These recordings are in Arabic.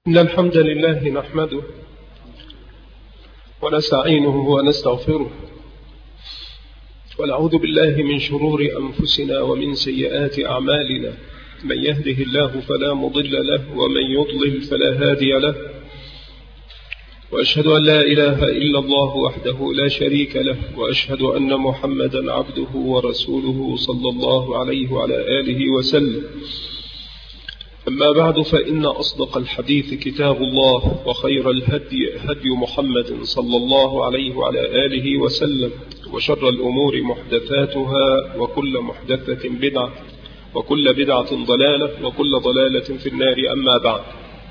إن الحمد لله نحمده ونستعينه ونستغفره ونعوذ بالله من شرور أنفسنا ومن سيئات أعمالنا. من يهده الله فلا مضل له ومن يضلل فلا هادي له، وأشهد أن لا إله إلا الله وحده لا شريك له، وأشهد أن محمدا عبده ورسوله صلى الله عليه وعلى آله وسلم. أما بعد، فإن أصدق الحديث كتاب الله، وخير الهدي هدي محمد صلى الله عليه وعلى آله وسلم، وشر الأمور محدثاتها، وكل محدثة بدعة، وكل بدعة ضلالة، وكل ضلالة في النار. أما بعد،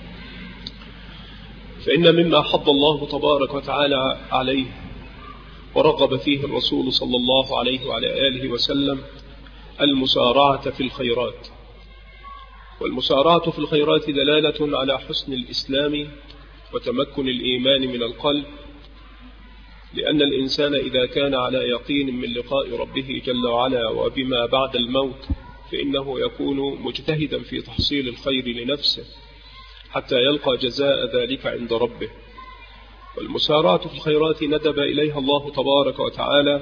فإن مما حض الله تبارك وتعالى عليه ورغب فيه الرسول صلى الله عليه وعلى آله وسلم المسارعة في الخيرات. والمسارعة في الخيرات دلالة على حسن الإسلام وتمكن الإيمان من القلب، لأن الإنسان إذا كان على يقين من لقاء ربه جل وعلا وبما بعد الموت، فإنه يكون مجتهدا في تحصيل الخير لنفسه حتى يلقى جزاء ذلك عند ربه. والمسارعة في الخيرات ندب إليها الله تبارك وتعالى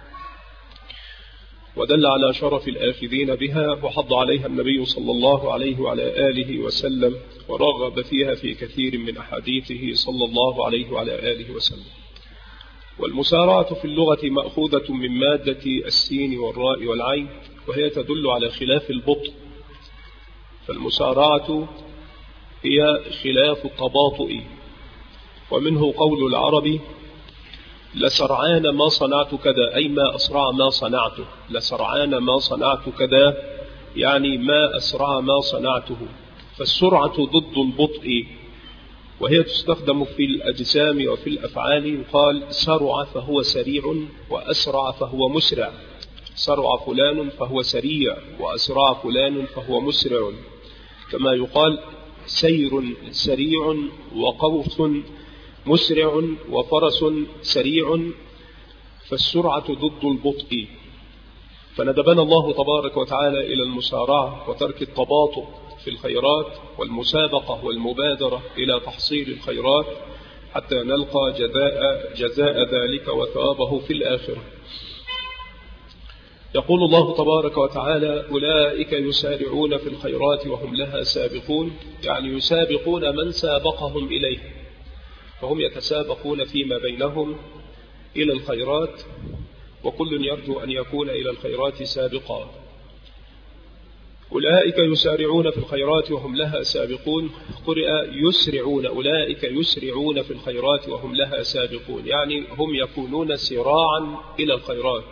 ودل على شرف الآخذين بها، وحض عليها النبي صلى الله عليه وعلى آله وسلم، ورغب فيها في كثير من أحاديثه صلى الله عليه وعلى آله وسلم. والمسارعة في اللغة مأخوذة من مادة السين والراء والعين، وهي تدل على خلاف البطء. فالمسارعة هي خلاف التباطؤ، ومنه قول العرب: لسرعان ما صنعت كذا، أي ما أسرع ما صنعته. لسرعان ما صنعت كذا يعني ما أسرع ما صنعته. فالسرعة ضد البطء، وهي تستخدم في الأجسام وفي الأفعال. يقال سرع فهو سريع، وأسرع فهو مسرع. سرع فلان فهو سريع، وأسرع فلان فهو مسرع. كما يقال سير سريع، وقوس مسرع، وفرس سريع. فالسرعة ضد البطء. فندبنا الله تبارك وتعالى إلى المسارعة وترك التباطؤ في الخيرات، والمسابقة والمبادرة إلى تحصيل الخيرات، حتى نلقى جزاء ذلك وثوابه في الآخرة. يقول الله تبارك وتعالى: أولئك يسارعون في الخيرات وهم لها سابقون، يعني يسابقون من سابقهم إليه، فهم يتسابقون فيما بينهم إلى الخيرات، وكل يرجو أن يكون إلى الخيرات سابقا. أولئك يسارعون في الخيرات وهم لها سابقون، قرئ يسرعون. أولئك يسرعون في الخيرات وهم لها سابقون، يعني هم يكونون سراعا إلى الخيرات.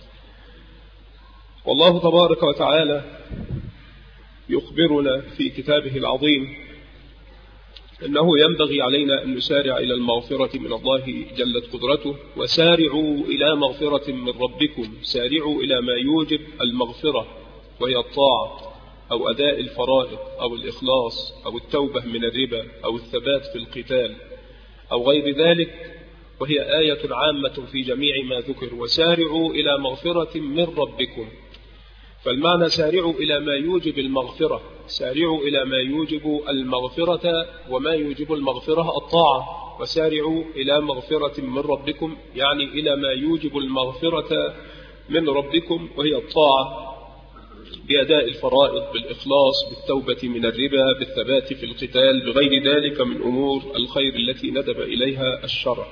والله تبارك وتعالى يخبرنا في كتابه العظيم أنه ينبغي علينا أن نسارع إلى المغفرة من الله جلت قدرته. وسارعوا إلى مغفرة من ربكم، سارعوا إلى ما يوجب المغفرة، وهي الطاعة أو أداء الفرائض أو الإخلاص أو التوبة من الربا أو الثبات في القتال أو غير ذلك، وهي آية عامة في جميع ما ذكر. وسارعوا إلى مغفرة من ربكم، فالمعنى سارعوا إلى ما يوجب المغفرة. سارعوا إلى ما يوجب المغفرة، وما يوجب المغفرة الطاعة. وسارعوا إلى مغفرة من ربكم، يعني إلى ما يوجب المغفرة من ربكم، وهي الطاعة بأداء الفرائض، بالإخلاص، بالتوبة من الربا، بالثبات في القتال، بغير ذلك من أمور الخير التي ندب إليها الشرع.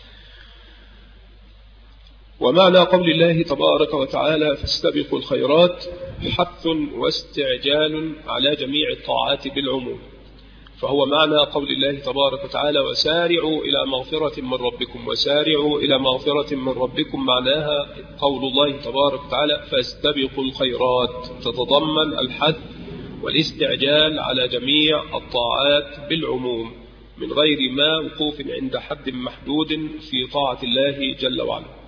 ومعنى قول الله تبارك وتعالى: فاستبقوا الخيرات، حث واستعجال على جميع الطاعات بالعموم. فهو معنى قول الله تبارك وتعالى: وسارعوا إلى مغفرة من ربكم. وسارعوا إلى مغفرة من ربكم معناها قول الله تبارك وتعالى: فاستبقوا الخيرات، تتضمن الحث والاستعجال على جميع الطاعات بالعموم، من غير ما وقوف عند حد محدود في طاعة الله جل وعلا.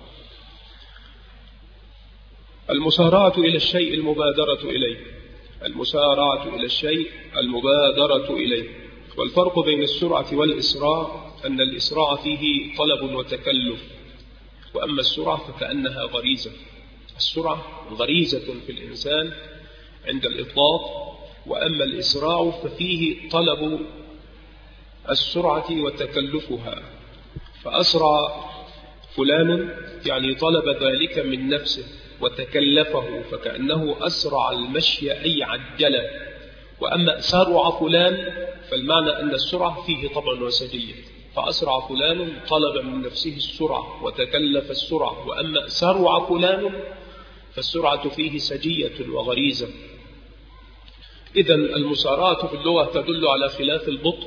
المسارعة إلى الشيء المبادرة إليه. المسارعة إلى الشيء المبادرة إليه. والفرق بين السرعة والإسراع أن الإسراع فيه طلب وتكلف، وأما السرعة فكأنها غريزة. السرعة غريزة في الإنسان عند الإطلاق، وأما الإسراع ففيه طلب السرعة وتكلفها، فأسرع فلان يعني طلب ذلك من نفسه وتكلفه، فكأنه أسرع المشي أي عجله. وأما سرع فلان فالمعنى أن السرعة فيه طبع وسجية، فأسرع فلان طلب من نفسه السرعة وتكلف السرعة. وأما سرع فلان فالسرعة فيه سجية وغريزة. إذن المسارعة في اللغة تدل على خلاف البطء،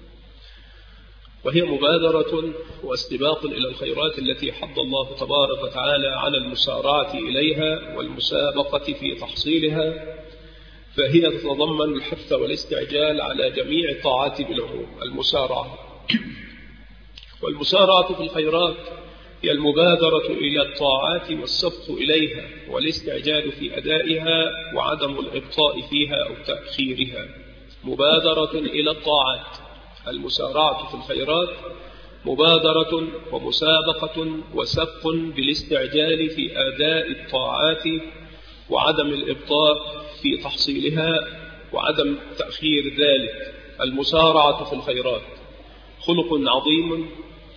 وهي مبادرة واستباق إلى الخيرات التي حض الله تبارك وتعالى على المسارعة إليها والمسابقة في تحصيلها، فهي تتضمن الحث والاستعجال على جميع الطاعات بالعموم. المسارعة والمسارعة في الخيرات هي المبادرة إلى الطاعات والسبق إليها والاستعجال في أدائها وعدم الإبطاء فيها أو تأخيرها. مبادرة إلى الطاعات، المسارعة في الخيرات مبادرة ومسابقة وسبق بالاستعجال في أداء الطاعات وعدم الإبطاء في تحصيلها وعدم تأخير ذلك. المسارعة في الخيرات خلق عظيم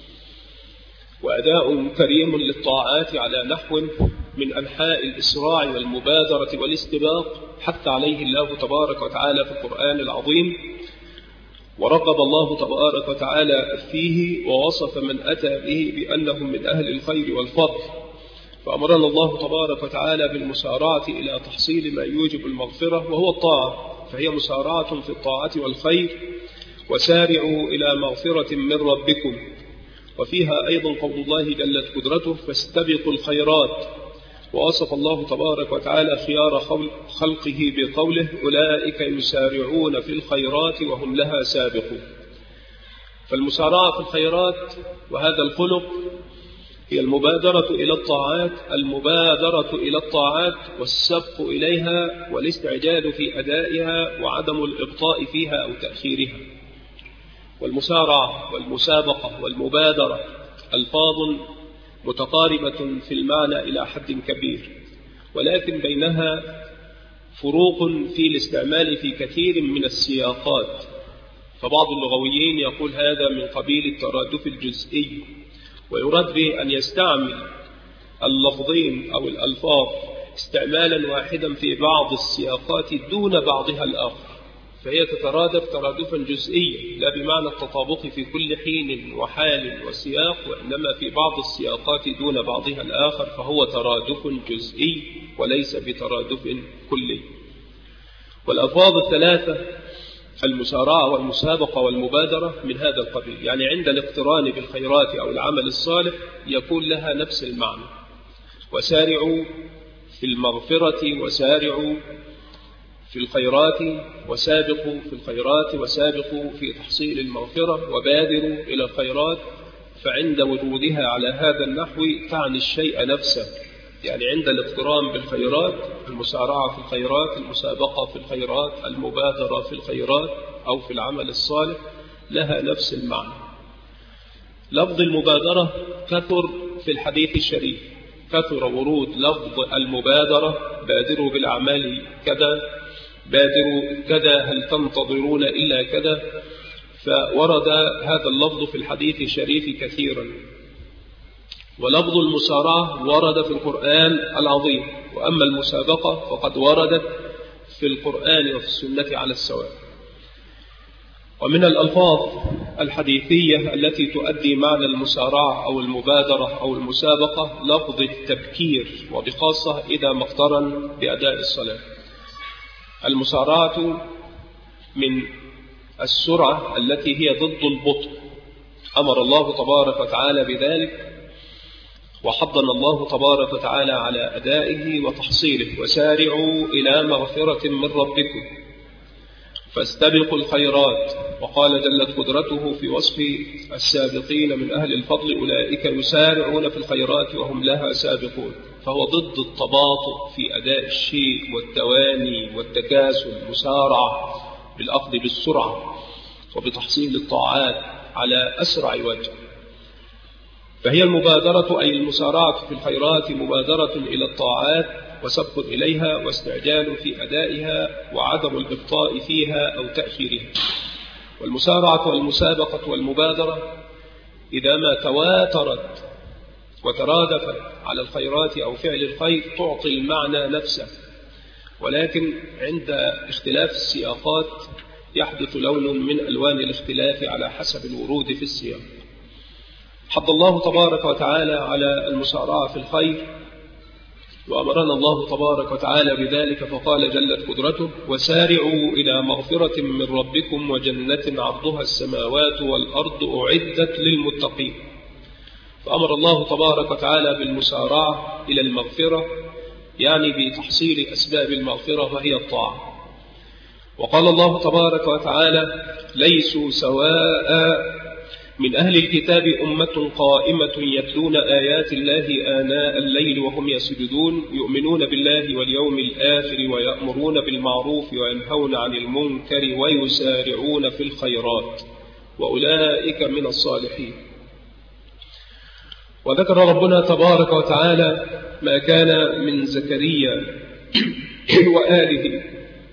وأداء كريم للطاعات على نحو من أنحاء الإسراع والمبادرة والاستباق حث عليه الله تبارك وتعالى في القرآن العظيم، ورغب الله تبارك وتعالى فيه ووصف من أتى به بأنهم من أهل الخير والفضل. فأمرنا الله تبارك وتعالى بالمسارعة إلى تحصيل ما يوجب المغفرة وهو الطاعة، فهي مسارعة في الطاعة والخير. وسارعوا إلى مغفرة من ربكم، وفيها أيضا قول الله جلت قدرته فاستبقوا الخيرات. ووصف الله تبارك وتعالى خيار خلقه بقوله أولئك يسارعون في الخيرات وهم لها سابقون. فالمسارعة في الخيرات وهذا الخلق هي المبادرة إلى الطاعات، المبادرة إلى الطاعات والسبق إليها والاستعجال في أدائها وعدم الإبطاء فيها أو تأخيرها. والمسارعة والمسابقة والمبادرة ألفاظ متقاربة في المعنى إلى حد كبير، ولكن بينها فروق في الاستعمال في كثير من السياقات. فبعض اللغويين يقول هذا من قبيل الترادف الجزئي، ويراد به أن يستعمل اللفظين أو الألفاظ استعمالا واحدا في بعض السياقات دون بعضها الآخر، فهي تترادف ترادفا جزئيا لا بمعنى التطابق في كل حين وحال وسياق، وإنما في بعض السياقات دون بعضها الآخر، فهو ترادف جزئي وليس بترادف كلي. والألفاظ الثلاثة المسارعة والمسابقة والمبادرة من هذا القبيل، يعني عند الاقتران بالخيرات أو العمل الصالح يكون لها نفس المعنى. وسارعوا في المغفرة وسارعوا في الخيرات وسابقوا في الخيرات وسابقوا في تحصيل المغفرة وبادروا إلى الخيرات، فعند وجودها على هذا النحو تعني الشيء نفسه، يعني عند الاقتران بالخيرات المسارعة في الخيرات، المسابقة في الخيرات، المبادرة في الخيرات أو في العمل الصالح لها نفس المعنى. لفظ المبادرة كثر في الحديث الشريف، كثر ورود لفظ المبادرة بادروا بالأعمال كذا، بادروا كذا، هل تنتظرون إلا كذا، فورد هذا اللفظ في الحديث الشريف كثيرا. ولفظ المسارعة ورد في القرآن العظيم، وأما المسابقة فقد وردت في القرآن وفي السنة على السواء. ومن الألفاظ الحديثية التي تؤدي معنى المسارعة أو المبادرة أو المسابقة لفظ التبكير، وبخاصة إذا ما اقترن بأداء الصلاة. المسارعة من السرعة التي هي ضد البطء، أمر الله تبارك وتعالى بذلك وحضنا الله تبارك وتعالى على أدائه وتحصيله. وسارعوا إلى مغفرة من ربكم فاستبقوا الخيرات. وقال جلت قدرته في وصف السابقين من أهل الفضل أولئك يسارعون في الخيرات وهم لها سابقون، فهو ضد التباطؤ في أداء الشيء والتواني والتكاسل، مسارعة بالأخذ بالسرعة وبتحصيل الطاعات على أسرع وجه. فهي المبادرة أي المسارعة في الخيرات مبادرة إلى الطاعات وسبق إليها واستعجال في أدائها وعدم الإبطاء فيها أو تأخيرها. والمسارعة والمسابقة والمبادرة إذا ما تواترت وترادفت على الخيرات أو فعل الخير تعطي المعنى نفسه، ولكن عند اختلاف السياقات يحدث لون من ألوان الاختلاف على حسب الورود في السياق. حض الله تبارك وتعالى على المسارعة في الخير، وأمرنا الله تبارك وتعالى بذلك فقال جلت قدرته: وسارعوا إلى مغفرة من ربكم وجنة عرضها السماوات والأرض أعدت للمتقين. فأمر الله تبارك وتعالى بالمسارعة إلى المغفرة، يعني بتحصيل أسباب المغفرة وهي الطاعة. وقال الله تبارك وتعالى: ليسوا سواء من أهل الكتاب أمة قائمة يتلون آيات الله آناء الليل وهم يسجدون يؤمنون بالله واليوم الآخر ويأمرون بالمعروف وينهون عن المنكر ويسارعون في الخيرات وأولئك من الصالحين. وذكر ربنا تبارك وتعالى ما كان من زكريا وآله.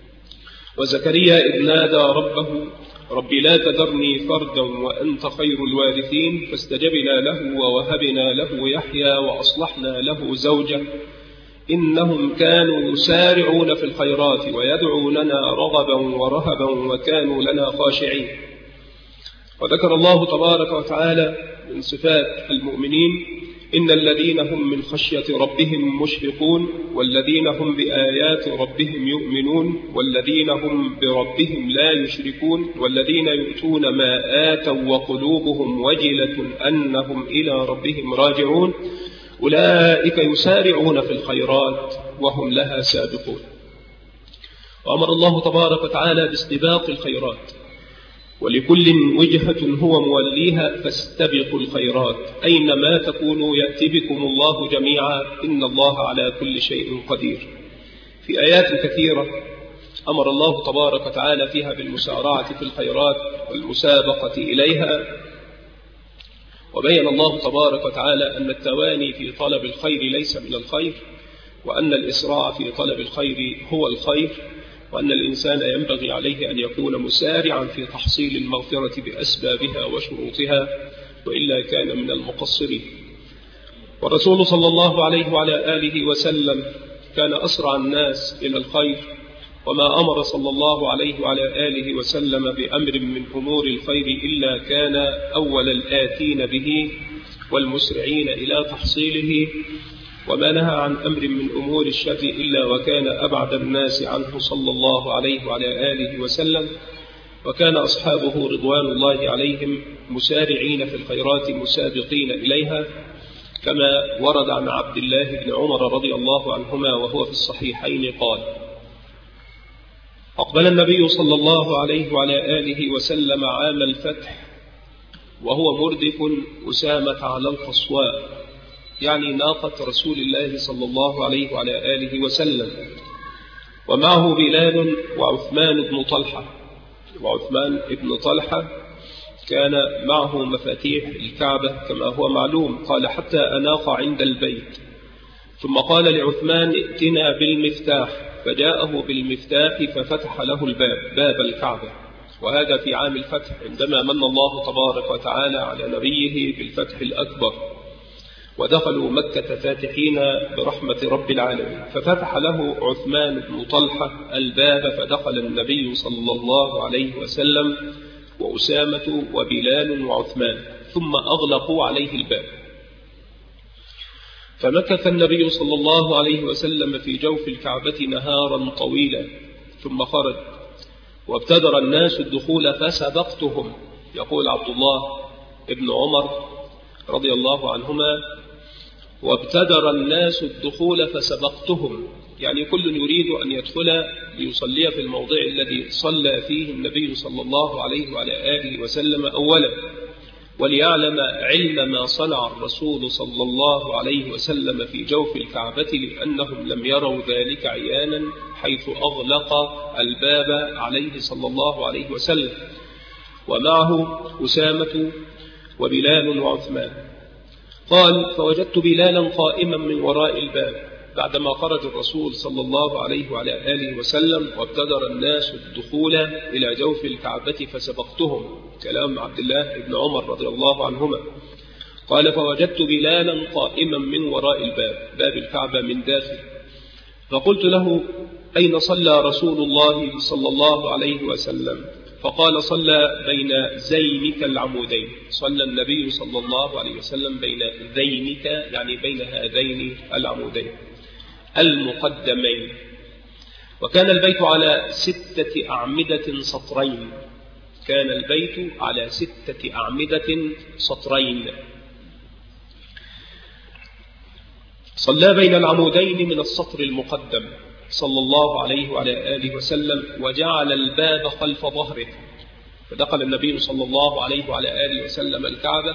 وزكريا إذ نادى ربه: ربي لا تذرني فردا وأنت خير الوارثين، فاستجبنا له ووهبنا له يحيى وأصلحنا له زوجه إنهم كانوا يسارعون في الخيرات ويدعوننا رغبا ورهبا وكانوا لنا خاشعين. وذكر الله تبارك وتعالى من صفات المؤمنين: إن الذين هم من خشية ربهم مشفقون والذين هم بآيات ربهم يؤمنون والذين هم بربهم لا يشركون والذين يؤتون ما آتوا وقلوبهم وجلة أنهم إلى ربهم راجعون أولئك يسارعون في الخيرات وهم لها سابقون. وأمر الله تبارك وتعالى باستباق الخيرات، ولكل وجهة هو موليها فاستبقوا الخيرات أينما تكونوا يأتي بكم الله جميعا إن الله على كل شيء قدير. في آيات كثيرة أمر الله تبارك وتعالى فيها بالمسارعة في الخيرات والمسابقة إليها، وبين الله تبارك وتعالى أن التواني في طلب الخير ليس من الخير، وأن الإسراع في طلب الخير هو الخير، وأن الإنسان ينبغي عليه أن يكون مسارعا في تحصيل المغفرة بأسبابها وشروطها، وإلا كان من المقصرين. والرسول صلى الله عليه وعلى آله وسلم كان أسرع الناس إلى الخير، وما أمر صلى الله عليه وعلى آله وسلم بأمر من أمور الخير إلا كان أول الآتين به والمسرعين إلى تحصيله، وما نهى عن أمر من أمور الشر إلا وكان أبعد الناس عنه صلى الله عليه وعلى آله وسلم. وكان أصحابه رضوان الله عليهم مسارعين في الخيرات مسابقين إليها، كما ورد عن عبد الله بن عمر رضي الله عنهما وهو في الصحيحين قال: أقبل النبي صلى الله عليه وعلى آله وسلم عام الفتح وهو مردف أسامة على القصواء، يعني ناقة رسول الله صلى الله عليه وعلى آله وسلم، ومعه بلال وعثمان بن طلحة. وعثمان بن طلحة كان معه مفاتيح الكعبة كما هو معلوم، قال: حتى أناق عند البيت، ثم قال لعثمان: ائتنا بالمفتاح، فجاءه بالمفتاح ففتح له الباب، باب الكعبة. وهذا في عام الفتح عندما من الله تبارك وتعالى على نبيه بالفتح الأكبر، ودخلوا مكة فاتحين برحمة رب العالمين، ففتح له عثمان بن طلحة الباب، فدخل النبي صلى الله عليه وسلم وأسامة وبلال وعثمان، ثم أغلقوا عليه الباب. فمكث النبي صلى الله عليه وسلم في جوف الكعبة نهارا طويلا، ثم خرج وابتدر الناس الدخول فسبقتهم. يقول عبد الله ابن عمر رضي الله عنهما: وابتدر الناس الدخول فسبقتهم، يعني كل يريد أن يدخل ليصلي في الموضع الذي صلى فيه النبي صلى الله عليه وعلى آله وسلم أولا، وليعلم علم ما صنع الرسول صلى الله عليه وسلم في جوف الكعبة، لأنهم لم يروا ذلك عيانا حيث أغلق الباب عليه صلى الله عليه وسلم، ومعه أسامة وبلال وعثمان. قال: فوجدت بلالا قائما من وراء الباب بعدما خرج الرسول صلى الله عليه وعلى آله وسلم وابتدر الناس الدخول إلى جوف الكعبة فسبقتهم، كلام عبد الله بن عمر رضي الله عنهما. قال: فوجدت بلالا قائما من وراء الباب، باب الكعبة من داخل، فقلت له: أين صلى رسول الله صلى الله عليه وسلم؟ فقال: صلى بين زينك العمودين. صلى النبي صلى الله عليه وسلم بين ذينك، يعني بين هذين العمودين المقدمين. وكان البيت على 6 أعمدة سطرين، كان البيت على 6 أعمدة سطرين. صلى بين العمودين من السطر المقدم صلى الله عليه وعلى آله وسلم، وجعل الباب خلف ظهره، فدخل النبي صلى الله عليه وعلى آله وسلم الكعبة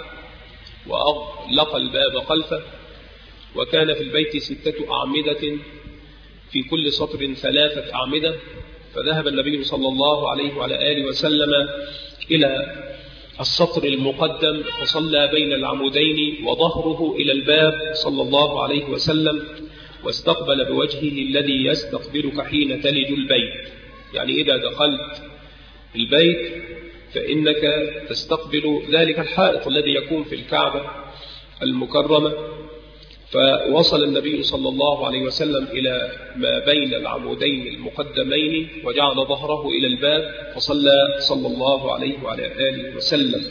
وأغلق الباب خلفه. وكان في البيت 6 أعمدة، في كل سطر 3 أعمدة. فذهب النبي صلى الله عليه وعلى آله وسلم إلى السطر المقدم فصلى بين العمودين وظهره إلى الباب صلى الله عليه وسلم، واستقبل بوجهه الذي يستقبلك حين تلج البيت. يعني إذا دخلت البيت فإنك تستقبل ذلك الحائط الذي يكون في الكعبة المكرمة. فوصل النبي صلى الله عليه وسلم إلى ما بين العمودين المقدمين وجعل ظهره إلى الباب فصلى صلى الله عليه وعلى آله وسلم.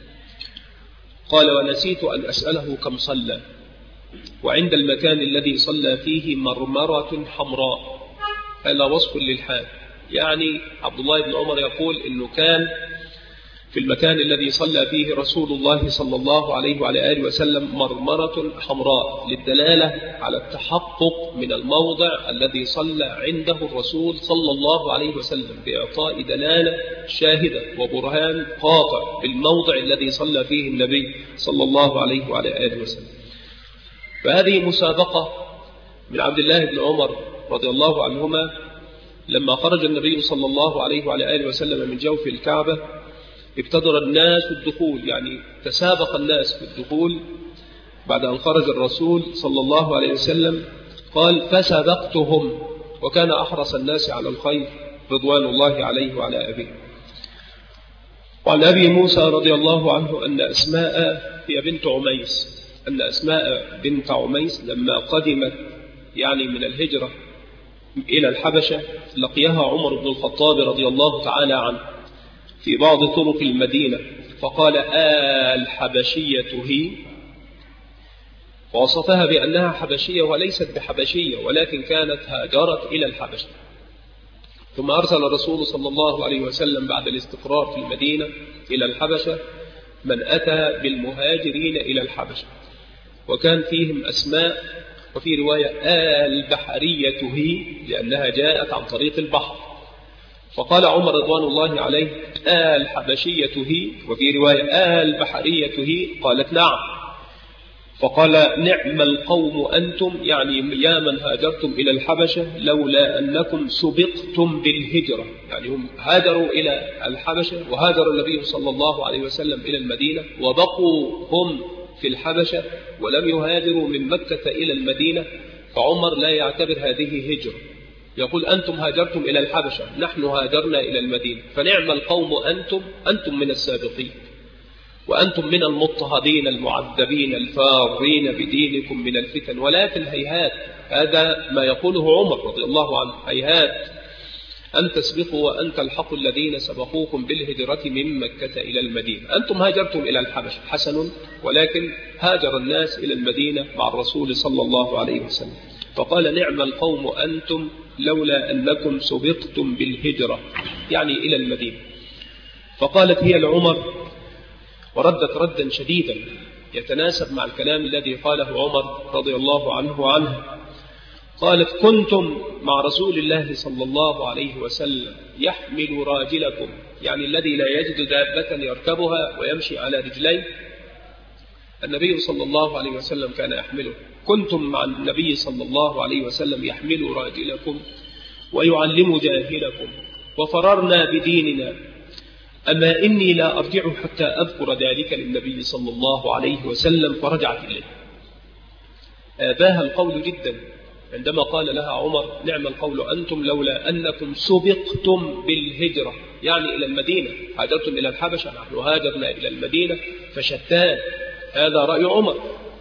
قال: ونسيت أن أسأله كم صلى. وعند المكان الذي صلى فيه مرمرة حمراء. هذا وصف للحال. يعني عبد الله بن عمر يقول إنه كان في المكان الذي صلى فيه رسول الله صلى الله عليه وعلى آله وسلم مرمرة حمراء، للدلالة على التحقق من الموضع الذي صلى عنده الرسول صلى الله عليه وسلم، بإعطاء دلالة شاهدة وبرهان قاطع بالموضع الذي صلى فيه النبي صلى الله عليه وعلى آله وسلم. فهذه مسابقة من عبد الله بن عمر رضي الله عنهما. لما خرج النبي صلى الله عليه وعلى آله وسلم من جوف الكعبة ابتدر الناس الدخول، يعني تسابق الناس في الدخول بعد أن خرج الرسول صلى الله عليه وسلم. قال: فسبقتهم، وكان أحرص الناس على الخير رضوان الله عليه وعلى أبيه. وعن أبي موسى رضي الله عنه أن أسماء هي بنت عميس، أن أسماء بنت عميس لما قدمت يعني من الهجرة إلى الحبشة لقيها عمر بن الخطاب رضي الله تعالى عنه في بعض طرق المدينة، فقال: الحبشية هي، ووصفها بأنها حبشية وليست بحبشية، ولكن كانت هاجرت إلى الحبشة. ثم أرسل الرسول صلى الله عليه وسلم بعد الاستقرار في المدينة إلى الحبشة من أتى بالمهاجرين إلى الحبشة، وكان فيهم أسماء، وفي رواية البحرية هي، لأنها جاءت عن طريق البحر. فقال عمر رضوان الله عليه: الحبشية هي، وفي رواية البحرية هي، قالت: نعم. فقال: نعم القوم أنتم، يعني يا من هاجرتم إلى الحبشة، لولا أنكم سبقتم بالهجرة. يعني هم هاجروا إلى الحبشة، وهاجر النبي صلى الله عليه وسلم إلى المدينة، وبقوا هم في الحبشة ولم يهاجروا من مكة إلى المدينة. فعمر لا يعتبر هذه هجرة، يقول: أنتم هاجرتم إلى الحبشة، نحن هاجرنا إلى المدينة، فنعم القوم أنتم من السابقين، وأنتم من المضطهدين المعذبين الفارين بدينكم من الفتن. ولكن هيهات، هذا ما يقوله عمر رضي الله عنه، هيهات أن تسبقوا وأن تلحقوا الذين سبقوكم بالهجرة من مكة إلى المدينة. أنتم هاجرتم إلى الحبشة حسن، ولكن هاجر الناس إلى المدينة مع الرسول صلى الله عليه وسلم. فقال: نعم القوم أنتم لولا أنكم سبقتم بالهجرة، يعني إلى المدينة. فقالت هي لعمر، وردت ردا شديدا يتناسب مع الكلام الذي قاله عمر رضي الله عنه. قالت: كنتم مع رسول الله صلى الله عليه وسلم يحمل راجلكم، يعني الذي لا يجد دابة يركبها ويمشي على رجليه، النبي صلى الله عليه وسلم كان يحمله. كنتم مع النبي صلى الله عليه وسلم يحمل راجلكم ويعلم جاهلكم، وفررنا بديننا، أما إني لا أرجع حتى أذكر ذلك للنبي صلى الله عليه وسلم. فرجعت إليه. آباها القول جدا، عندما قال لها عمر: نعم القول أنتم لولا أنكم سبقتم بالهجرة، يعني إلى المدينة، هاجرتم إلى الحبشة، نحن هاجرنا إلى المدينة فشتان. هذا رأي عمر.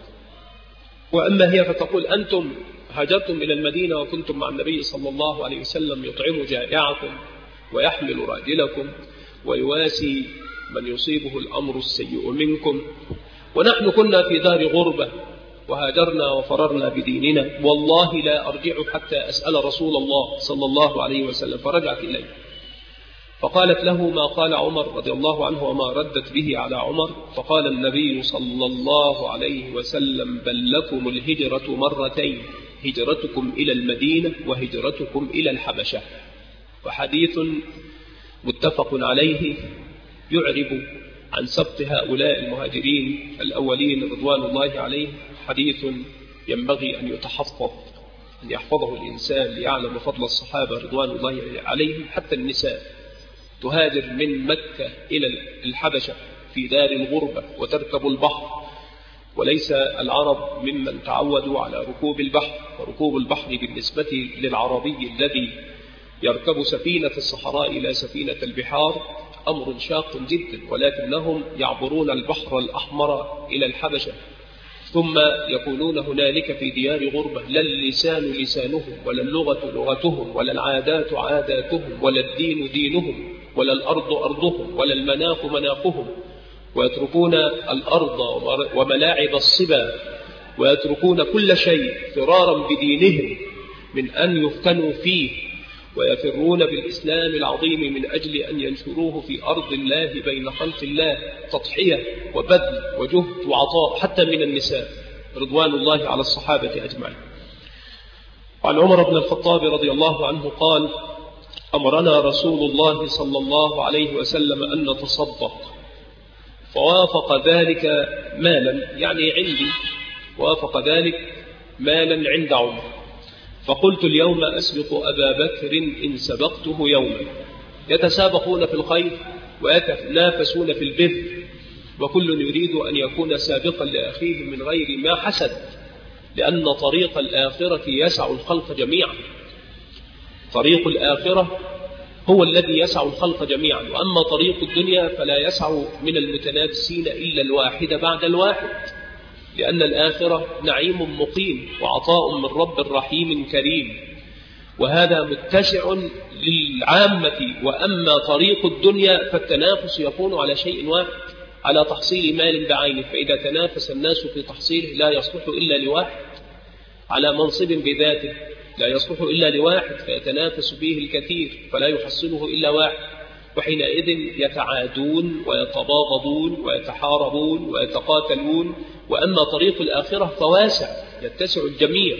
وأما هي فتقول: أنتم هاجرتم إلى المدينة وكنتم مع النبي صلى الله عليه وسلم يطعم جائعكم ويحمل راجلكم ويواسي من يصيبه الأمر السيء منكم، ونحن كنا في دار غربة وهاجرنا وفررنا بديننا، والله لا أرجع حتى أسأل رسول الله صلى الله عليه وسلم. فرجعت إليه فقالت له ما قال عمر رضي الله عنه وما ردت به على عمر. فقال النبي صلى الله عليه وسلم: بل لكم الهجرة مرتين، هجرتكم إلى المدينة وهجرتكم إلى الحبشة. وحديث متفق عليه يعرب عن سبط هؤلاء المهاجرين الأولين رضوان الله عليهم، حديث ينبغي أن يتحفظ، أن يحفظه الإنسان ليعلم فضل الصحابة رضوان الله عليهم. حتى النساء تهاجر من مكة إلى الحبشة في دار الغربة وتركب البحر، وليس العرب ممن تعودوا على ركوب البحر، وركوب البحر بالنسبة للعربي الذي يركب سفينة الصحراء إلى سفينة البحار أمر شاق جدا، ولكنهم يعبرون البحر الأحمر إلى الحبشة ثم يكونون هنالك في ديار غربة، لا اللسان لسانهم ولا اللغة لغتهم ولا العادات عاداتهم ولا الدين دينهم ولا الأرض أرضهم ولا المناخ مناخهم، ويتركون الأرض وملاعب الصبا ويتركون كل شيء فرارا بدينهم من أن يفتنوا فيه، ويفرون بالإسلام العظيم من أجل أن ينشروه في أرض الله بين خلق الله، تضحية وبذل وجهد وعطاء حتى من النساء رضوان الله على الصحابة أجمعين. وعن عمر بن الخطاب رضي الله عنه قال: أمرنا رسول الله صلى الله عليه وسلم أن نتصدق، فوافق ذلك مالا، يعني عندي وافق ذلك مالا عند عمر، فقلت اليوم أسبق أبا بكر إن سبقته يوما. يتسابقون في الخير ويتنافسون في البر، وكل يريد أن يكون سابقا لأخيه من غير ما حسد، لأن طريق الآخرة يسع الخلق جميعا. طريق الآخرة هو الذي يسع الخلق جميعا، وأما طريق الدنيا فلا يسع من المتنافسين إلا الواحد بعد الواحد، لأن الآخرة نعيم مقيم وعطاء من رب رحيم كريم، وهذا متسع للعامة. وأما طريق الدنيا فالتنافس يكون على شيء واحد، على تحصيل مال بعينه، فإذا تنافس الناس في تحصيله لا يصلح إلا لواحد، على منصب بذاته لا يصلح إلا لواحد فيتنافس به الكثير فلا يحصله إلا واحد، وحينئذ يتعادون ويتباغضون ويتحاربون ويتقاتلون. وأما طريق الآخرة فواسع يتسع الجميع.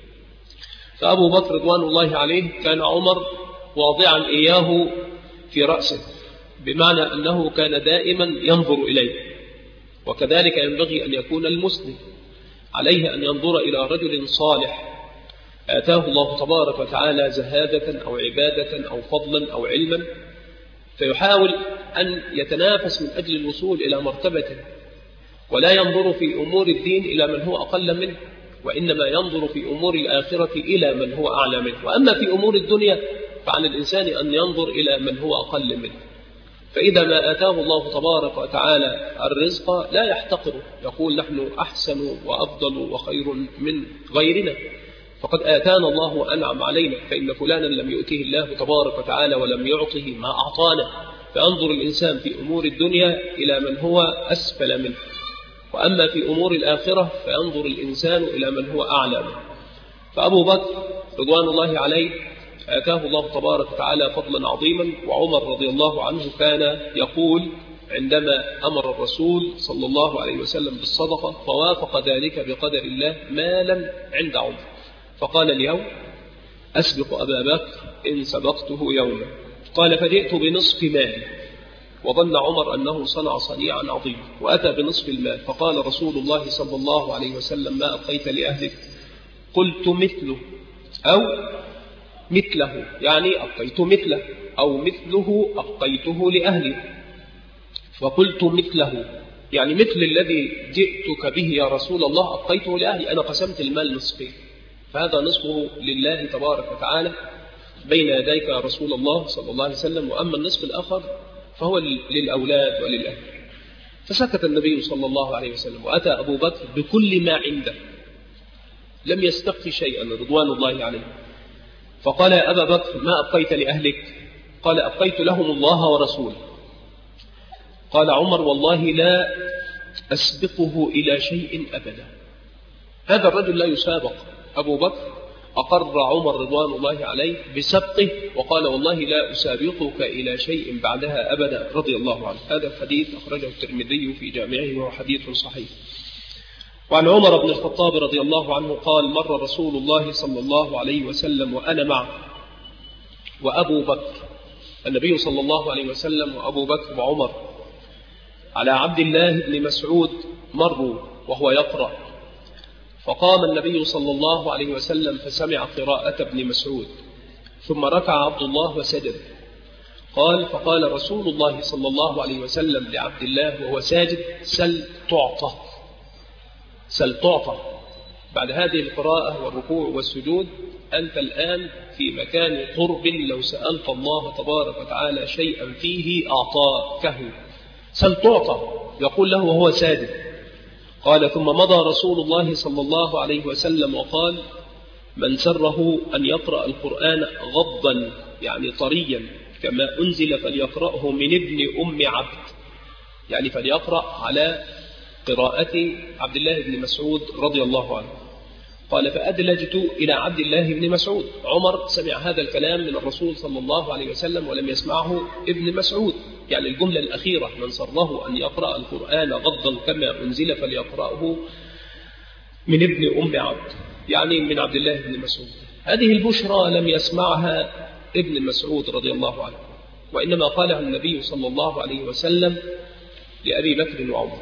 فأبو بكر رضوان الله عليه كان عمر واضعا إياه في رأسه، بمعنى أنه كان دائما ينظر إليه، وكذلك ينبغي أن يكون المسلم عليه أن ينظر إلى رجل صالح آتاه الله تبارك وتعالى زهادة أو عبادة أو فضلا أو علما، فيحاول أن يتنافس من أجل الوصول إلى مرتبته، ولا ينظر في أمور الدين إلى من هو أقل منه، وإنما ينظر في أمور الآخرة إلى من هو أعلى منه. وأما في أمور الدنيا فعلى الإنسان أن ينظر إلى من هو أقل منه، فإذا ما آتاه الله تبارك وتعالى الرزق لا يحتقره، يقول نحن أحسن وأفضل وخير من غيرنا، فقد آتانا الله وأنعم علينا، فإن فلانا لم يؤته الله تبارك وتعالى ولم يعطه ما أعطانا. فأنظر الإنسان في أمور الدنيا إلى من هو أسفل منه، وأما في أمور الآخرة فينظر الإنسان إلى من هو أعلى منه. فأبو بكر رضوان الله عليه آتاه الله تبارك وتعالى فضلا عظيما. وعمر رضي الله عنه كان يقول عندما أمر الرسول صلى الله عليه وسلم بالصدقة فوافق ذلك بقدر الله مالا عند عمر، فقال اليوم أسبق أبا بكر إن سبقته يوما. قال فجئت بنصف مالي، وظن عمر أنه صنع صنيعا عظيما، وأتى بنصف المال، فقال رسول الله صلى الله عليه وسلم ما أبقيت لأهلك؟ قلت مثله أو مثله، يعني أبقيت مثله، أو مثله أبقيته لأهلي. فقلت مثله يعني مثل الذي جئتك به يا رسول الله أبقيته لأهلي، أنا قسمت المال نصفين، فهذا نصفه لله تبارك وتعالى بين يديك يا رسول الله صلى الله عليه وسلم، وأما النصف الآخر فهو للأولاد وللأهل. فسكت النبي صلى الله عليه وسلم، وأتى أبو بكر بكل ما عنده، لم يستبق شيئا رضوان الله عليه. فقال يا أبا بكر ما أبقيت لأهلك؟ قال أبقيت لهم الله ورسوله. قال عمر والله لا أسبقه إلى شيء أبدا. هذا الرجل لا يسابق. أبو بكر أقر عمر رضوان الله عليه بسبقه وقال والله لا أسابقك إلى شيء بعدها أبدا رضي الله عنه. هذا الحديث أخرجه الترمذي في جامعه وهو حديث صحيح. وعن عمر بن الخطاب رضي الله عنه قال مر رسول الله صلى الله عليه وسلم وأنا معه وأبو بكر، النبي صلى الله عليه وسلم وأبو بكر وعمر، على عبد الله بن مسعود مروا وهو يقرأ، فقام النبي صلى الله عليه وسلم فسمع قراءة ابن مسعود، ثم ركع عبد الله وسجد. قال فقال رسول الله صلى الله عليه وسلم لعبد الله وهو ساجد سل تعطى، سل تعطى. بعد هذه القراءة والركوع والسجود أنت الآن في مكان قرب، لو سألت الله تبارك وتعالى شيئا فيه أعطاكه، سل تعطى، يقول له وهو ساجد. قال ثم مضى رسول الله صلى الله عليه وسلم وقال من سره أن يقرأ القرآن غضا يعني طريا كما أنزل فليقرأه من ابن أم عبد، يعني فليقرأ على قراءة عبد الله بن مسعود رضي الله عنه. قال فأدلجت إلى عبد الله بن مسعود. عمر سمع هذا الكلام من الرسول صلى الله عليه وسلم ولم يسمعه ابن مسعود، يعني الجملة الأخيرة من سره أن يقرأ القرآن غضا كما أنزل فليقرأه من ابن أم عبد، يعني من عبد الله بن مسعود. هذه البشرى لم يسمعها ابن مسعود رضي الله عنه، وإنما قالها النبي صلى الله عليه وسلم لأبي بكر وعمر.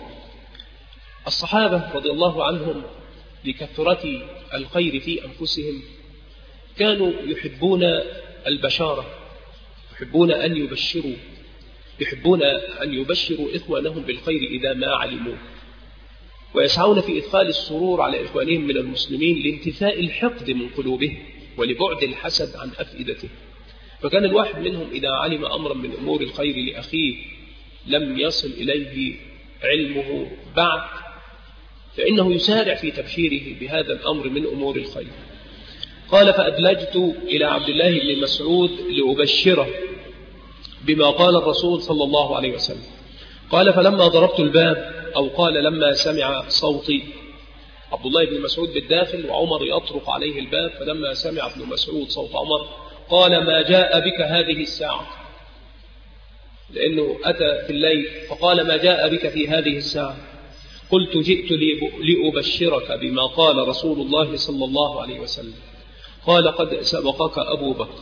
الصحابة رضي الله عنهم لكثرة الخير في أنفسهم كانوا يحبون البشارة، يحبون أن يبشروا، يحبون أن يبشروا إخوانهم بالخير إذا ما علموا، ويسعون في إدخال السرور على إخوانهم من المسلمين لانتفاء الحقد من قلوبهم ولبعد الحسد عن أفئدته. فكان الواحد منهم إذا علم أمرا من أمور الخير لأخيه لم يصل إليه علمه بعد فإنه يسارع في تبشيره بهذا الأمر من أمور الخير. قال فأدلجت إلى عبد الله بن مسعود لأبشره بما قال الرسول صلى الله عليه وسلم. قال فلما ضربت الباب أو قال لما سمع صوتي، عبد الله بن مسعود بالداخل وعمر يطرق عليه الباب، فلما سمع ابن مسعود صوت عمر قال ما جاء بك هذه الساعة، لأنه أتى في الليل، فقال ما جاء بك في هذه الساعة؟ قلت جئت لأبشرك بما قال رسول الله صلى الله عليه وسلم. قال قد سبقك أبو بكر.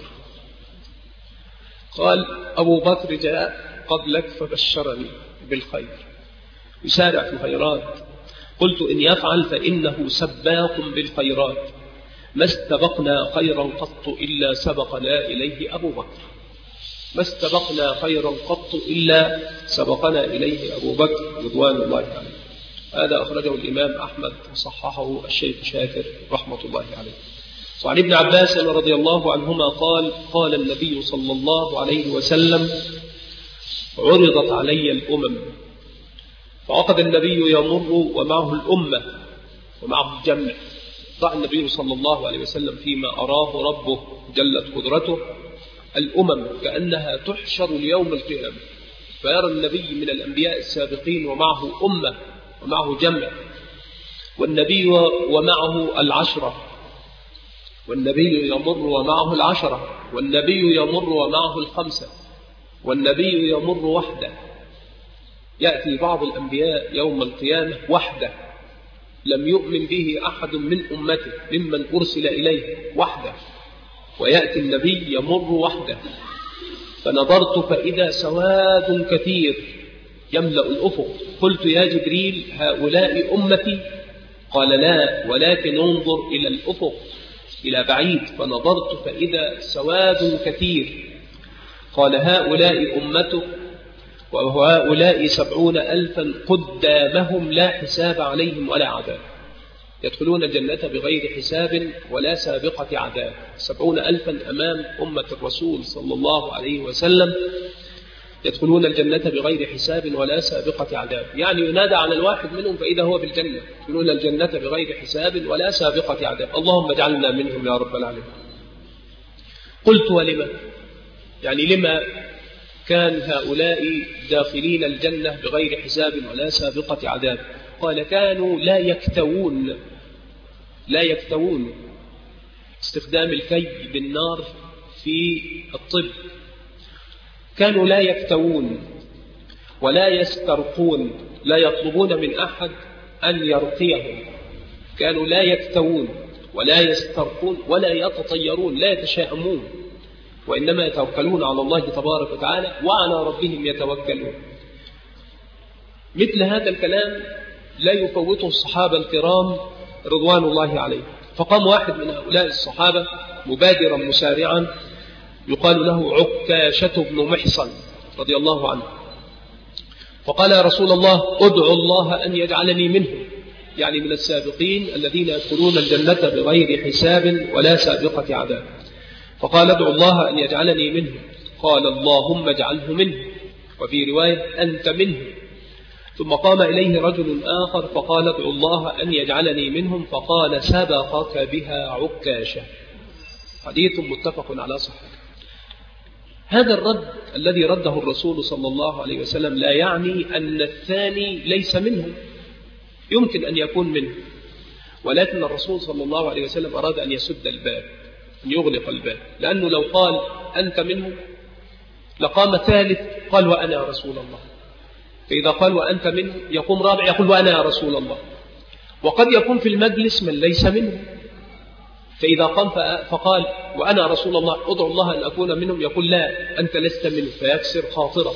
قال أبو بكر جاء قبلك فبشرني بالخير، يسارع في الخيرات. قلت إن يفعل فإنه سباق بالخيرات، ما استبقنا خيرا قط إلا سبقنا إليه أبو بكر، ما استبقنا خيرا قط إلا سبقنا إليه أبو بكر رضوان الله عليه. هذا أخرجه الإمام أحمد وصححه الشيخ شاكر رحمة الله عليه. وعن ابن عباس رضي الله عنهما قال قال النبي صلى الله عليه وسلم عرضت علي الأمم فعقد النبي يمر ومعه الأمة ومعه الجمع. ضع النبي صلى الله عليه وسلم فيما أراه ربه جلت قدرته الأمم كأنها تحشر ليوم القيامة، فيرى النبي من الأنبياء السابقين ومعه أمة ومعه جمع، والنبي ومعه العشرة، والنبي يمر ومعه العشرة، والنبي يمر ومعه الخمسة، والنبي يمر وحده. يأتي بعض الأنبياء يوم القيامة وحده لم يؤمن به أحد من أمته ممن أرسل إليه وحده، ويأتي النبي يمر وحده. فنظرت فإذا سواد كثير يملأ الأفق. قلت يا جبريل هؤلاء أمتي؟ قال لا، ولكن انظر إلى الأفق إلى بعيد. فنظرت فإذا سواد كثير. قال هؤلاء أمتك وهؤلاء 70,000 قدامهم لا حساب عليهم ولا عذاب. يدخلون الجنة بغير حساب ولا سابقة عذاب. 70,000 أمام أمة الرسول صلى الله عليه وسلم يدخلون الجنة بغير حساب ولا سابقة عذاب، يعني ينادى على الواحد منهم فإذا هو في الجنة. يدخلون الجنة بغير حساب ولا سابقة عذاب. اللهم اجعلنا منهم يا رب العالمين. قلت ولما؟ يعني لما كان هؤلاء داخلين الجنة بغير حساب ولا سابقة عذاب؟ قال كانوا لا يكتوون استخدام الكي بالنار في الطب. كانوا لا يكتوون ولا يسترقون، لا يطلبون من أحد أن يرقيهم. كانوا لا يكتوون ولا يسترقون ولا يتطيرون، لا يتشاءمون، وإنما يتوكلون على الله تبارك وتعالى وعلى ربهم يتوكلون. مثل هذا الكلام لا يفوته الصحابة الكرام رضوان الله عليهم. فقام واحد من هؤلاء الصحابة مبادرا مسارعا يقال له عكاشة بن محصن رضي الله عنه، فقال يا رسول الله ادعو الله أن يجعلني منهم، يعني من السابقين الذين يدخلون الجنة بغير حساب ولا سابقة عذاب. فقال ادعو الله أن يجعلني منهم. قال اللهم اجعله منه، وفي رواية أنت منه. ثم قام إليه رجل آخر فقال ادعو الله أن يجعلني منهم، فقال سبقك بها عكاشة. حديث متفق على صحته. هذا الرد الذي رده الرسول صلى الله عليه وسلم لا يعني أن الثاني ليس منهم، يمكن أن يكون منه، ولكن الرسول صلى الله عليه وسلم أراد أن يسد الباب، أن يغلق الباب، لأنه لو قال أنت منه لقام ثالث قال وأنا يا رسول الله. فإذا قال وأنت منه يقوم رابع يقول وأنا يا رسول الله. وقد يكون في المجلس من ليس منه، فإذا قام فقال وأنا رسول الله أدعو الله أن أكون منهم يقول لا أنت لست منه، فيكسر خاطره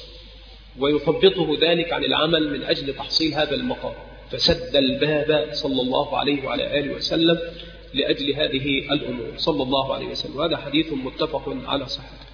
ويثبطه ذلك عن العمل من أجل تحصيل هذا المقام. فسد الباب صلى الله عليه وعلى آله وسلم لأجل هذه الأمور صلى الله عليه وسلم. وهذا حديث متفق على صحته.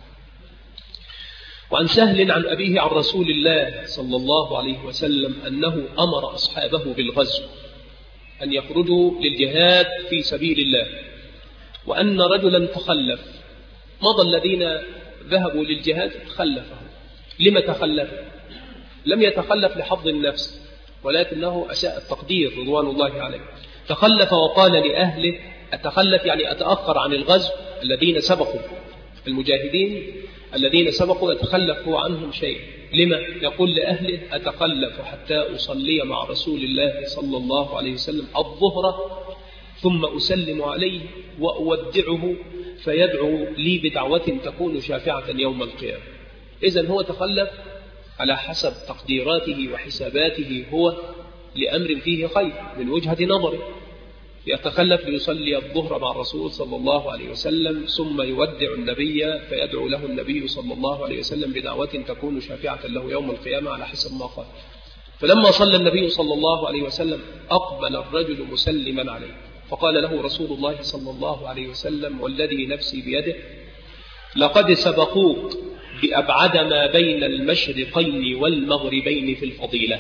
وعن سهل عن أبيه عن رسول الله صلى الله عليه وسلم أنه أمر أصحابه بالغزو، أن يخرجوا للجهاد في سبيل الله، وأن رجلا تخلف. مضى الذين ذهبوا للجهاد تخلفه. لما تخلف؟ لم يتخلف لحظ النفس، ولكنه أساء التقدير رضوان الله عليه. تخلف وقال لأهله أتخلف يعني أتأخر عن الغزو. الذين سبقوا المجاهدين الذين سبقوا يتخلف هو عنهم شيء. لما؟ يقول لأهله أتخلف حتى أصلي مع رسول الله صلى الله عليه وسلم الظهر ثم أسلم عليه وأودعه فيدعو لي بدعوة تكون شافعة يوم القيامة. إذن هو تخلف على حسب تقديراته وحساباته هو لأمر فيه خير من وجهة نظره. يتخلف ليصلي الظهر مع الرسول صلى الله عليه وسلم ثم يودع النبي فيدعو له النبي صلى الله عليه وسلم بدعوة تكون شافعة له يوم القيامة على حسب ما قال. فلما صلى النبي صلى الله عليه وسلم أقبل الرجل مسلما عليه، فقال له رسول الله صلى الله عليه وسلم والذي نفسي بيده لقد سبقوك بأبعد ما بين المشرقين والمغربين في الفضيلة.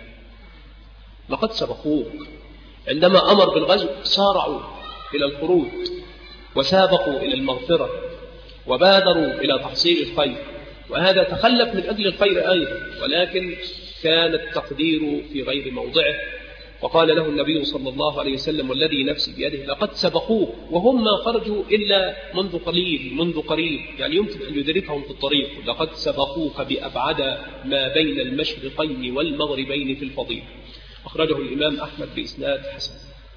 لقد سبقوك، عندما أمر بالغزو سارعوا إلى الخروج وسابقوا إلى المغفرة وبادروا إلى تحصيل الخير، وهذا تخلف من أجل الخير أيضا، ولكن كان التقدير في غير موضعه. وقال له النبي صلى الله عليه وسلم والذي نفسي بيده لقد سبقوك، وهم ما خرجوا إلا منذ قليل منذ قريب، يعني يمكن أن يدركهم في الطريق. لقد سبقوك بأبعد ما بين المشرقين والمغربين في الفضيلة. أخرجه الإمام أحمد بإسناد حسن.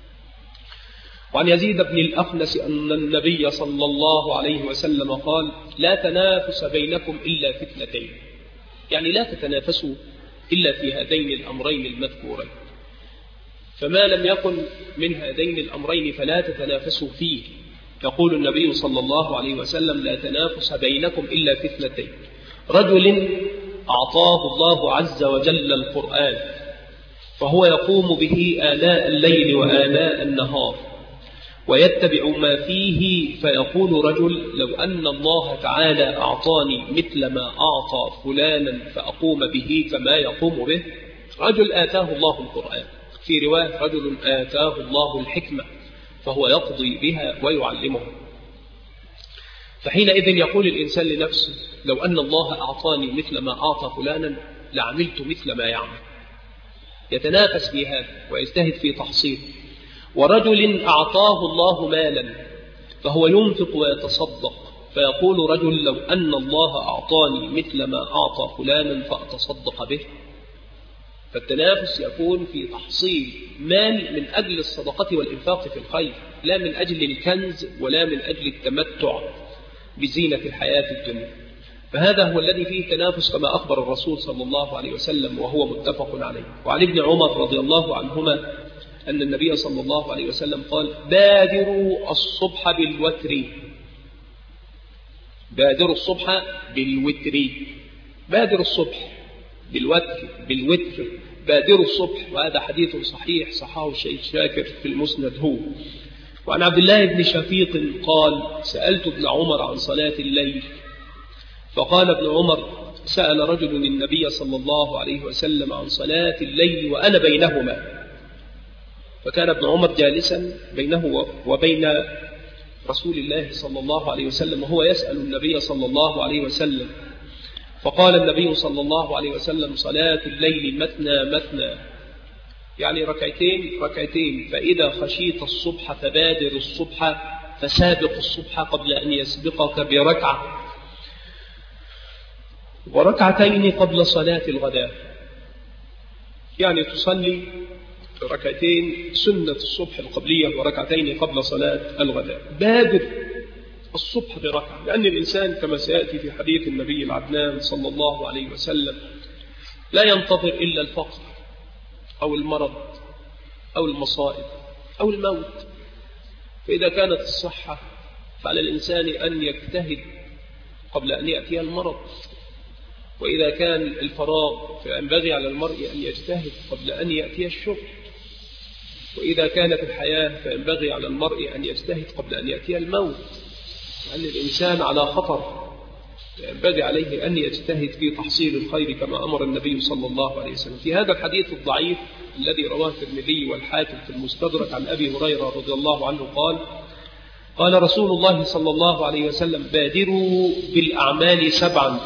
وعن يزيد بن الأخنس أن النبي صلى الله عليه وسلم قال لا تنافس بينكم إلا في اثنتين، يعني لا تتنافسوا إلا في هذين الأمرين المذكورين، فما لم يكن من هذين الأمرين فلا تتنافسوا فيه. يقول النبي صلى الله عليه وسلم لا تنافس بينكم إلا في اثنتين: رجل أعطاه الله عز وجل القرآن فهو يقوم به آناء الليل وآناء النهار ويتبع ما فيه، فيقول رجل لو أن الله تعالى أعطاني مثل ما أعطى فلانا فأقوم به كما يقوم به. رجل آتاه الله القرآن في رواية رجل آتاه الله الحكمة فهو يقضي بها ويعلمها. فحينئذ يقول الإنسان لنفسه لو أن الله أعطاني مثل ما أعطى فلانا لعملت مثل ما يعمل، يتنافس في هذا ويجتهد في تحصيله. ورجل أعطاه الله مالا فهو ينفق ويتصدق، فيقول رجل لو أن الله أعطاني مثل ما أعطى فلانا فأتصدق به. فالتنافس يكون في تحصيل مال من أجل الصدقة والإنفاق في الخير، لا من أجل الكنز ولا من أجل التمتع بزينة الحياة الدنيا. فهذا هو الذي فيه تنافس كما أخبر الرسول صلى الله عليه وسلم وهو متفق عليه. وعن ابن عمر رضي الله عنهما أن النبي صلى الله عليه وسلم قال بادروا الصبح بالوتر، بادروا الصبح بالوتر، بادروا الصبح بالوتر بادروا الصبح. وهذا حديث صحيح صححه الشيخ شاكر في المسند هو. وعن عبد الله بن شفيق قال سألت ابن عمر عن صلاة الليل، فقال ابن عمر سأل رجل النبي صلى الله عليه وسلم عن صلاة الليل وأنا بينهما، فكان ابن عمر جالسا بينه وبين رسول الله صلى الله عليه وسلم وهو يسأل النبي صلى الله عليه وسلم، فقال النبي صلى الله عليه وسلم صلاة الليل مثنى مثنى، يعني ركعتين ركعتين، فإذا خشيت الصبح فبادر الصبح فسابق الصبح قبل أن يسبقك بركعة وركعتين قبل صلاة الغداء، يعني تصلي ركعتين سنة الصبح القبلية وركعتين قبل صلاة الغداء. بادر الصبح بركعة، لأن الإنسان كما سيأتي في حديث النبي العدنان صلى الله عليه وسلم لا ينتظر إلا الفقر أو المرض أو المصائب أو الموت. فإذا كانت الصحة فعلى الإنسان أن يجتهد قبل أن يأتي المرض، وإذا كان الفراغ فينبغي على المرء أن يجتهد قبل أن يأتي الشغل، وإذا كانت الحياة فينبغي على المرء أن يجتهد قبل أن يأتي الموت، لأن الإنسان على خطر، ينبغي عليه أن يجتهد في تحصيل الخير كما أمر النبي صلى الله عليه وسلم. في هذا الحديث الضعيف الذي رواه الترمذي والحاكم في المستدرك عن أبي هريرة رضي الله عنه قال رسول الله صلى الله عليه وسلم بادروا بالأعمال 7،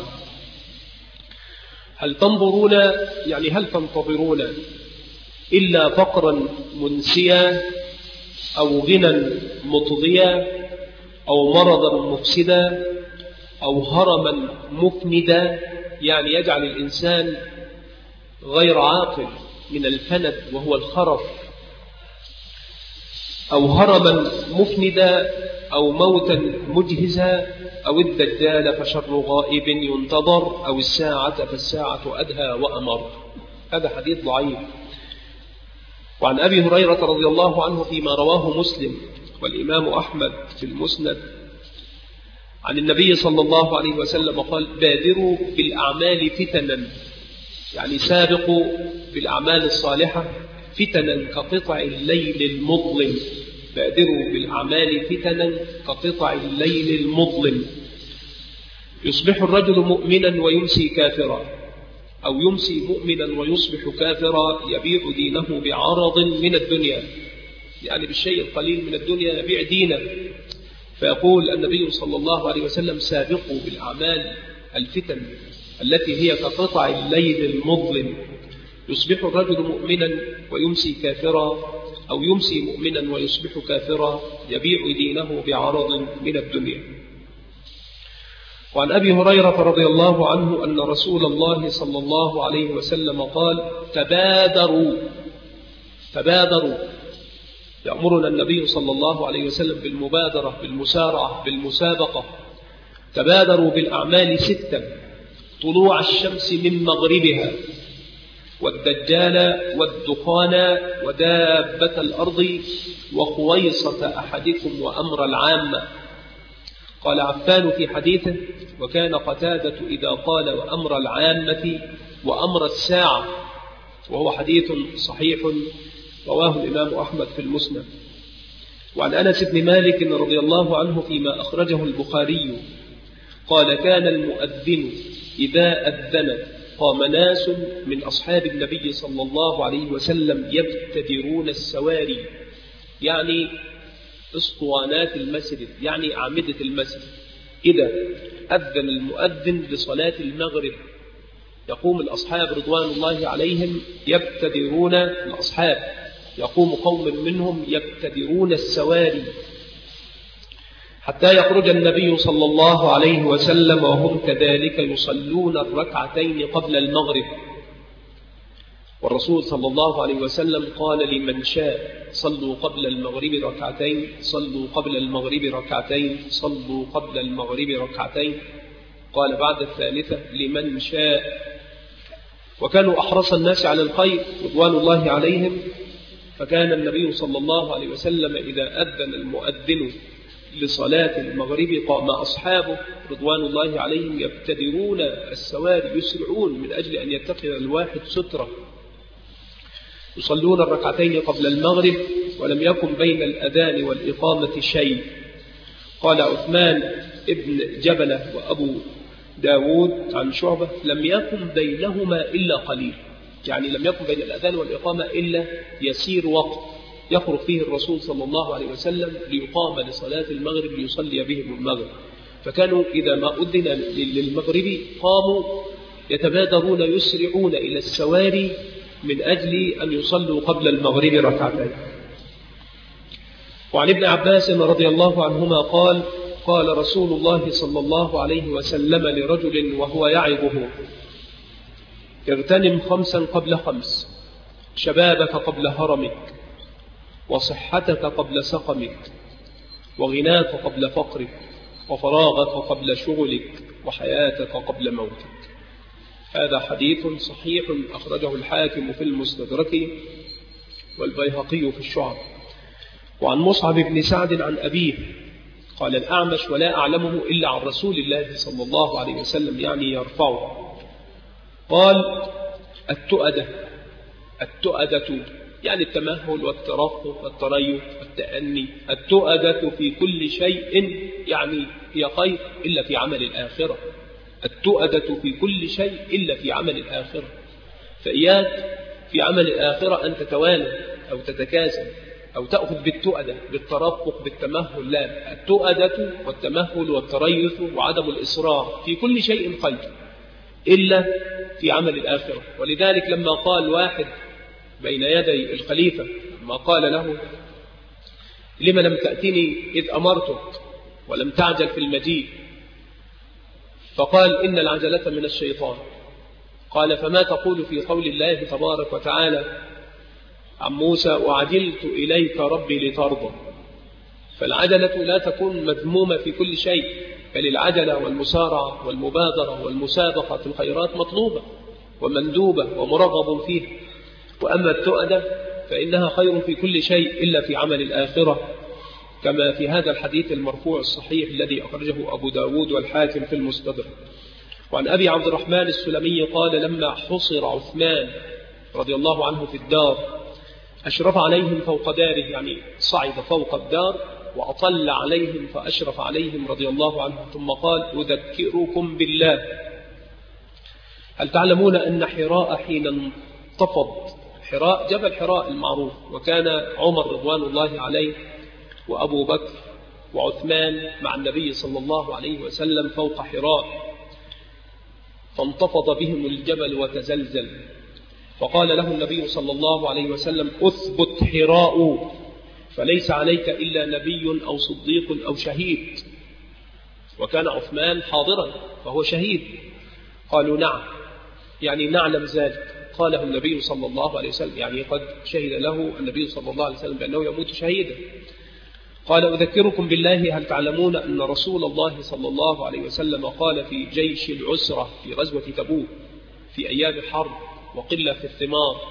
هل تنظرون يعني هل تنتظرون إلا فقرا منسيا أو غنى مطغيا أو مرضا مفسدا أو هرما مفندا، يعني يجعل الإنسان غير عاقل من الفند وهو الخرف، أو هرما مفندا أو موتا مجهزا أو الدجال فشر غائب ينتظر أو الساعة فالساعة أدهى وأمر. هذا حديث ضعيف. وعن أبي هريرة رضي الله عنه فيما رواه مسلم والإمام أحمد في المسند عن النبي صلى الله عليه وسلم قال بادروا بالأعمال فتنا، يعني سابقوا بالأعمال الصالحة فتنا كقطع الليل المظلم، بادروا بالأعمال فتنا كقطع الليل المظلم، يصبح الرجل مؤمنا ويمسي كافرا، أو يمسي مؤمنا ويصبح كافرا، يبيع دينه بعرض من الدنيا، يعني بالشيء القليل من الدنيا يبيع دينه. فيقول النبي صلى الله عليه وسلم سابقوا بالأعمال الفتن التي هي كقطع الليل المظلم، يصبح الرجل مؤمنا ويمسي كافرا، أو يمسي مؤمنا ويصبح كافرا، يبيع دينه بعرض من الدنيا. وعن أبي هريرة رضي الله عنه أن رسول الله صلى الله عليه وسلم قال تبادروا، يأمرنا النبي صلى الله عليه وسلم بالمبادرة بالمسارعة بالمسابقة. تبادروا بالأعمال 6: طلوع الشمس من مغربها، والدجال والدخان ودابة الأرض وخويصة أحدكم وأمر العامة. قال عفان في حديثه وكان قتادة إذا قال وأمر العامة وأمر الساعة، وهو حديث صحيح رواه الإمام أحمد في المسند. وعن أنس بن مالك رضي الله عنه فيما أخرجه البخاري قال كان المؤذن إذا أذن قام ناس من أصحاب النبي صلى الله عليه وسلم يبتدرون السواري، يعني اسطوانات المسجد، يعني أعمدة المسجد. إذا أذن المؤذن لصلاة المغرب يقوم الأصحاب رضوان الله عليهم يبتدرون، الأصحاب يقوم قوم منهم يبتدرون السواري حتى يخرج النبي صلى الله عليه وسلم وهم كذلك يصلون الركعتين قبل المغرب. والرسول صلى الله عليه وسلم قال لمن شاء صلوا قبل المغرب ركعتين، صلوا قبل المغرب ركعتين، صلوا قبل المغرب ركعتين. قال بعد الثالثة لمن شاء. وكانوا أحرص الناس على الخير رضوان الله عليهم، فكان النبي صلى الله عليه وسلم إذا أذن المؤذن لصلاة المغرب قام أصحابه رضوان الله عليهم يبتدرون السواري، يسرعون من أجل أن يتخذ الواحد سترة، يصلون الركعتين قبل المغرب ولم يكن بين الأذان والإقامة شيء. قال عثمان ابن جبلة وأبو داود عن شعبة لم يكن بينهما إلا قليل، يعني لم يكن بين الأذان والإقامة إلا يسير وقت يخرج فيه الرسول صلى الله عليه وسلم ليقام لصلاة المغرب ليصلي بهم المغرب. فكانوا إذا ما أذن للمغرب قاموا يتبادرون يسرعون إلى السواري من أجل أن يصلوا قبل المغرب ركعتين. وعن ابن عباس رضي الله عنهما قال قال رسول الله صلى الله عليه وسلم لرجل وهو يعظه اغتنم 5 قبل 5، شبابك قبل هرمك، وصحتك قبل سقمك، وغناك قبل فقرك، وفراغك قبل شغلك، وحياتك قبل موتك. هذا حديث صحيح أخرجه الحاكم في المستدرك والبيهقي في الشعب. وعن مصعب بن سعد عن أبيه قال الأعمش ولا أعلمه إلا عن رسول الله صلى الله عليه وسلم، يعني يرفعه. قال التؤدة يعني التمهل والترفق والتريث والتأني. التؤدة في كل شيء يعني هي خير إلا في عمل الآخرة. التؤدة في كل شيء إلا في عمل الآخرة. فإياك في عمل الآخرة أن تتوالى أو تتكاسل أو تأخذ بالتؤدة بالترفق بالتمهل، لا، التؤدة والتمهل والتريث وعدم الإصرار في كل شيء خير إلا في عمل الآخرة. ولذلك لما قال واحد بين يدي الخليفة لما قال له لم لم تأتني إذ أمرتك ولم تعجل في المجيء، فقال إن العجلة من الشيطان. قال فما تقول في قول الله تبارك وتعالى عن موسى وعجلت إليك ربي لترضى؟ فالعجلة لا تكون مذمومة في كل شيء، بل العجلة والمسارعة والمبادرة والمسابقة في الخيرات مطلوبة ومندوبة ومرغب فيها. وأما التؤدة فإنها خير في كل شيء إلا في عمل الآخرة، كما في هذا الحديث المرفوع الصحيح الذي أخرجه أبو داود والحاكم في المستدرك. وعن أبي عبد الرحمن السلمي قال لما حصر عثمان رضي الله عنه في الدار أشرف عليهم فوق داره، يعني صعد فوق الدار وأطل عليهم فأشرف عليهم رضي الله عنه، ثم قال أذكركم بالله، هل تعلمون أن حراء حين انتفض، حراء جبل حراء المعروف، وكان عمر رضوان الله عليه وأبو بكر وعثمان مع النبي صلى الله عليه وسلم فوق حراء، فانتفض بهم الجبل وتزلزل، فقال له النبي صلى الله عليه وسلم أثبت حراء فليس عليك إلا نبي أو صديق أو شهيد. وكان عثمان حاضرا فهو شهيد. قالوا نعم، يعني نعلم ذلك. قاله النبي صلى الله عليه وسلم، يعني قد شهد له النبي صلى الله عليه وسلم بأنه يموت شهيدا. قال أذكركم بالله، هل تعلمون أن رسول الله صلى الله عليه وسلم قال في جيش العسرة في غزوة تبوك في أيام الحرب وقلة في الثمار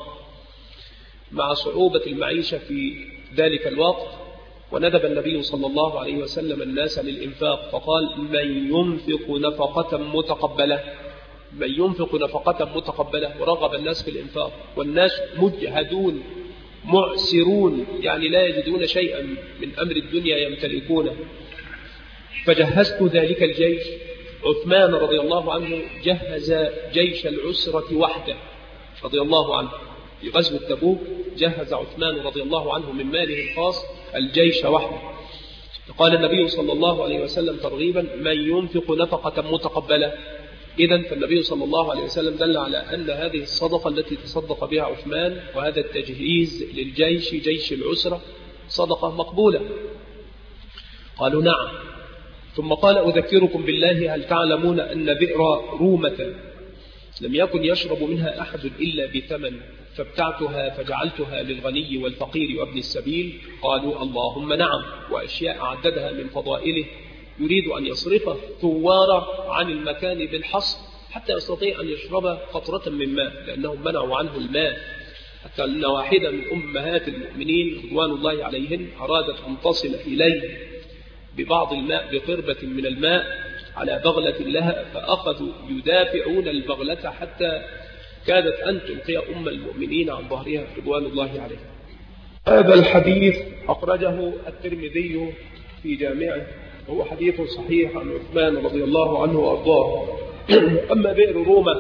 مع صعوبة المعيشة في ذلك الوقت، وندب النبي صلى الله عليه وسلم الناس للإنفاق، فقال من ينفق نفقة متقبلة، من ينفق نفقة متقبلة، ورغب الناس في الإنفاق، والناس مجهدون معسرون، يعني لا يجدون شيئا من أمر الدنيا يمتلكونه. فجهزت ذلك الجيش عثمان رضي الله عنه جهز جيش العسرة وحده رضي الله عنه. في غزوة تبوك جهز عثمان رضي الله عنه من ماله الخاص الجيش وحده. قال النبي صلى الله عليه وسلم ترغيبا: من ينفق نفقة متقبلة. إذن فالنبي صلى الله عليه وسلم دل على أن هذه الصدقة التي تصدق بها عثمان وهذا التجهيز للجيش جيش العسرة صدقة مقبولة. قالوا: نعم. ثم قال: أذكركم بالله، هل تعلمون أن بئر رومة لم يكن يشرب منها أحد إلا بثمن، فابتعتها فجعلتها للغني والفقير وابن السبيل؟ قالوا: اللهم نعم. وأشياء عددها من فضائله يريد أن يصرف ثوار عن المكان بالحصر حتى يستطيع أن يشرب قطرة من ماء، لأنهم منعوا عنه الماء. حتى أن واحدة من أمهات المؤمنين رضوان الله عليهن أرادت أن تصل إليه ببعض الماء بقربة من الماء على بغلة لها، فأخذوا يدافعون البغلة حتى كادت أن تلقي أم المؤمنين عن ظهرها رضوان الله عليه. هذا الحديث أخرجه الترمذي في جامعه، وهو حديث صحيح عن عثمان رضي الله عنه وأرضاه. أما بئر رومة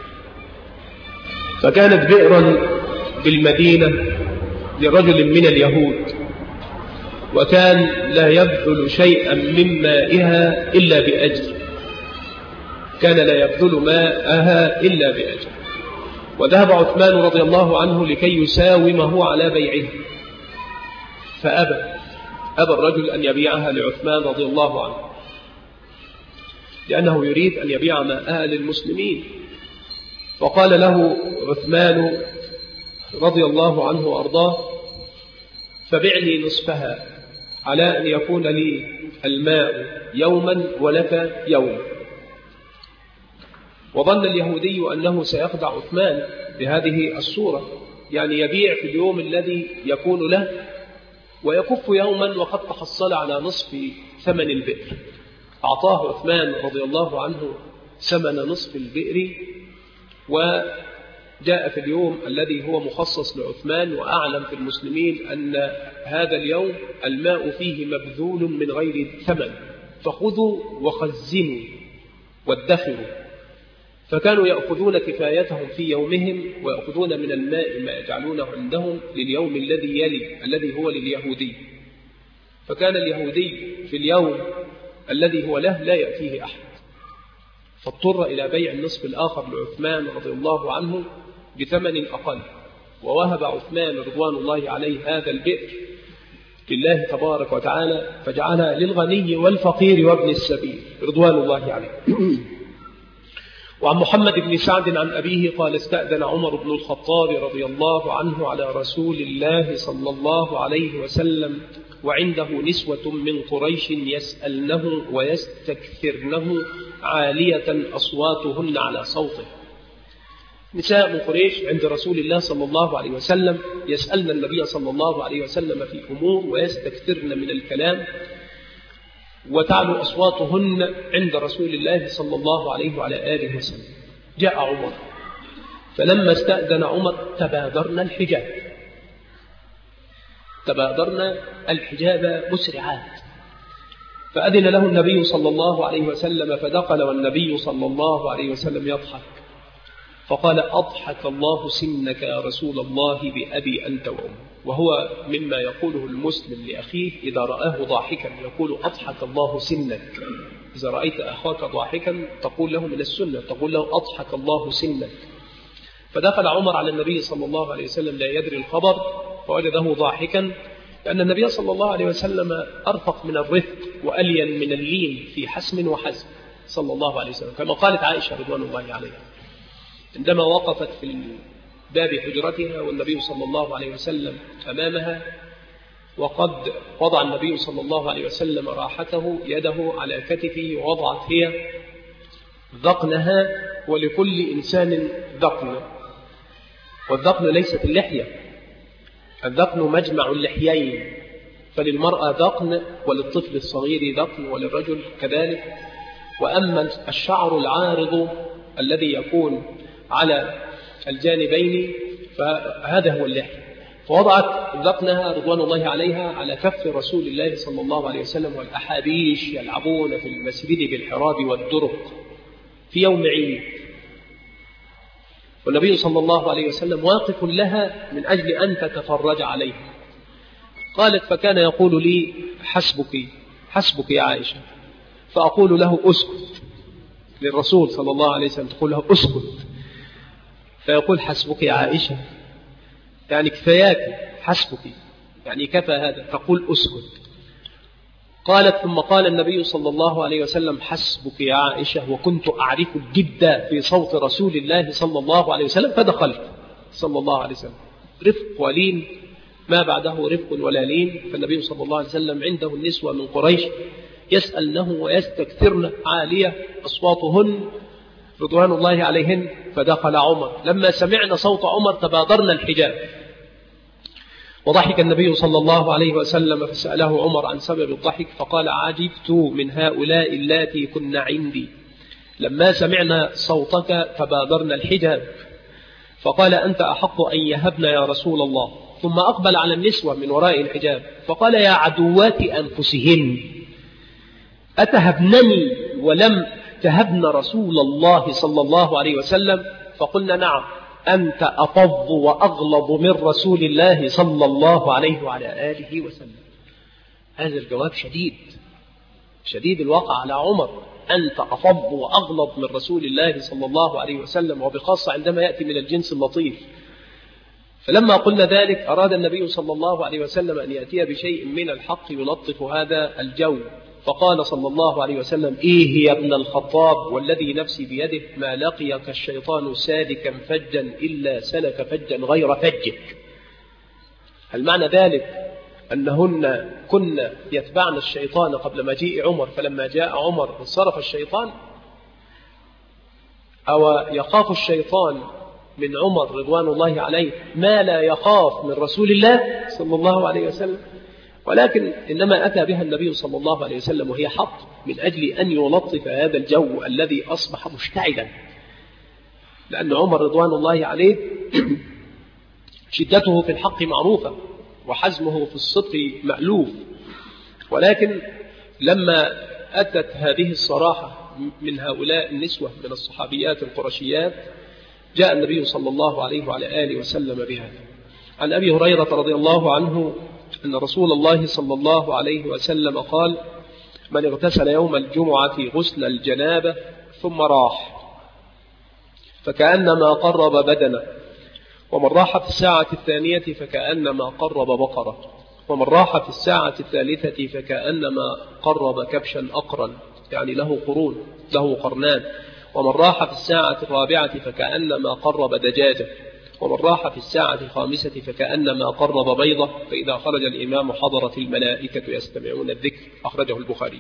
فكانت بئرا بالمدينة لرجل من اليهود، وكان لا يبذل شيئا من مائها إلا بأجر، كان لا يبذل ماءها إلا بأجر. وذهب عثمان رضي الله عنه لكي يساومه على بيعه، فأبى الرجل أن يبيعها لعثمان رضي الله عنه، لأنه يريد أن يبيع ماءها للمسلمين. فقال له عثمان رضي الله عنه وأرضاه: فبعني نصفها على أن يكون لي الماء يوما ولك يوم. وظن اليهودي أنه سيخدع عثمان بهذه الصورة، يعني يبيع في اليوم الذي يكون له ويكف يوما وقد تحصل على نصف ثمن البئر. أعطاه عثمان رضي الله عنه ثمن نصف البئر، وجاء في اليوم الذي هو مخصص لعثمان وأعلم في المسلمين أن هذا اليوم الماء فيه مبذول من غير ثمن، فخذوا وخزنوا وادخروا. فكانوا يأخذون كفايتهم في يومهم ويأخذون من الماء ما يجعلونه عندهم لليوم الذي يلي الذي هو لليهودي. فكان اليهودي في اليوم الذي هو له لا يأتيه أحد، فاضطر إلى بيع النصف الآخر لعثمان رضي الله عنه بثمن أقل. ووهب عثمان رضوان الله عليه هذا البئر لله تبارك وتعالى، فجعلها للغني والفقير وابن السبيل رضوان الله عليه. وعن محمد بن سعد عن أبيه قال: استأذن عمر بن الخطاب رضي الله عنه على رسول الله صلى الله عليه وسلم وعنده نسوة من قريش يسألنه ويستكثرنه عالية أصواتهن على صوته. نساء من قريش عند رسول الله صلى الله عليه وسلم يسألن النبي صلى الله عليه وسلم في أمور ويستكثرن من الكلام، وتعلو أصواتهن عند رسول الله صلى الله عليه وعلى آله وسلم. جاء عمر، فلما استأذن عمر تبادرنا الحجاب مسرعات، فأذن له النبي صلى الله عليه وسلم فدخل والنبي صلى الله عليه وسلم يضحك، فقال: أضحك الله سنك يا رسول الله بأبي أنت وأمي. وهو مما يقوله المسلم لأخيه إذا رآه ضاحكا، يقول: أضحك الله سنك. إذا رأيت أخاك ضاحكا تقول له من السنة، تقول له: أضحك الله سنك. فدخل عمر على النبي صلى الله عليه وسلم لا يدري الخبر، فوجده ضاحكا، لأن النبي صلى الله عليه وسلم أرفق من الرفق وألين من اللين في حسم وحزم صلى الله عليه وسلم، كما قالت عائشة رضوان الله عليها عندما وقفت في باب حجرتها والنبي صلى الله عليه وسلم أمامها، وقد وضع النبي صلى الله عليه وسلم راحته يده على كتفه، ووضعت هي ذقنها، ولكل إنسان ذقن، والذقن ليست اللحية، الذقن مجمع اللحيين، فللمرأة ذقن وللطفل الصغير ذقن وللرجل كذلك. وأما الشعر العارض الذي يكون على الجانبين فهذا هو اللحية. فوضعت ذقنها رضوان الله عليها على كف رسول الله صلى الله عليه وسلم، والأحابيش يلعبون في المسجد بالحراب والدرق في يوم عيد، والنبي صلى الله عليه وسلم واقف لها من أجل أن تتفرج عليه. قالت: فكان يقول لي: حسبك يا عائشة، فأقول له: أسكت. للرسول صلى الله عليه وسلم تقول له: أسكت، فيقول: حسبك يا عائشة، يعني كفاياك، حسبك يعني كفى هذا، تقول: أسكت. قالت: ثم قال النبي صلى الله عليه وسلم: حسبك يا عائشة، وكنت أعرف الجد في صوت رسول الله صلى الله عليه وسلم، فدخلت صلى الله عليه وسلم. رفق ولين، ما بعده رفق ولا لين. فالنبي صلى الله عليه وسلم عنده النسوة من قريش يسألنه ويستكثرن عالية أصواتهن رضوان الله عليهن. فدخل عمر، لما سمعنا صوت عمر تبادرنا الحجاب، وضحك النبي صلى الله عليه وسلم، فسأله عمر عن سبب الضحك، فقال: عجبت من هؤلاء اللاتي كن عندي، لما سمعنا صوتك تبادرنا الحجاب. فقال: أنت أحق أن يهبن يا رسول الله. ثم أقبل على النسوة من وراء الحجاب فقال: يا عدوات أنفسهن، أتهبنني ولم تهبن رسول الله صلى الله عليه وسلم؟ فقلنا: نعم، أنت أفض وأغلظ من رسول الله صلى الله عليه وعلى آله وسلم. هذا الجواب شديد الواقع على عمر، أنت أفض وأغلظ من رسول الله صلى الله عليه وسلم، وبخاصة عندما يأتي من الجنس اللطيف. فلما قلنا ذلك أراد النبي صلى الله عليه وسلم أن يأتي بشيء من الحق يلطف هذا الجو، فقال صلى الله عليه وسلم: إيه يا ابن الخطاب والذي نفسي بيده، ما لقيك الشيطان سالكا فجا إلا سلك فجا غير فجك. هل معنى ذلك أنهن كن يتبعن الشيطان قبل مجيء عمر، فلما جاء عمر انصرف الشيطان؟ أو يخاف الشيطان من عمر رضوان الله عليه ما لا يخاف من رسول الله صلى الله عليه وسلم؟ ولكن إنما أتى بها النبي صلى الله عليه وسلم وهي حق، من أجل أن يلطف هذا الجو الذي أصبح مشتعلا. لأن عمر رضوان الله عليه شدته في الحق معروفة، وحزمه في الصدق مألوف، ولكن لما أتت هذه الصراحة من هؤلاء النسوة من الصحابيات القرشيات جاء النبي صلى الله عليه وعلى آله وسلم بها. عن أبي هريرة رضي الله عنه أن رسول الله صلى الله عليه وسلم قال: من اغتسل يوم الجمعة غسل الجنابة ثم راح فكأنما قرب بدنه، ومن راح في الساعة الثانية فكأنما قرب بقرة، ومن راح في الساعة الثالثة فكأنما قرب كبشا أقرا، يعني له قرون، له قرنان، ومن راح في الساعة الرابعة فكأنما قرب دجاجة، ومن راح في الساعة الخامسة فكأنما قرب بيضة، فإذا خرج الإمام حضرت الملائكة يستمعون الذكر. أخرجه البخاري.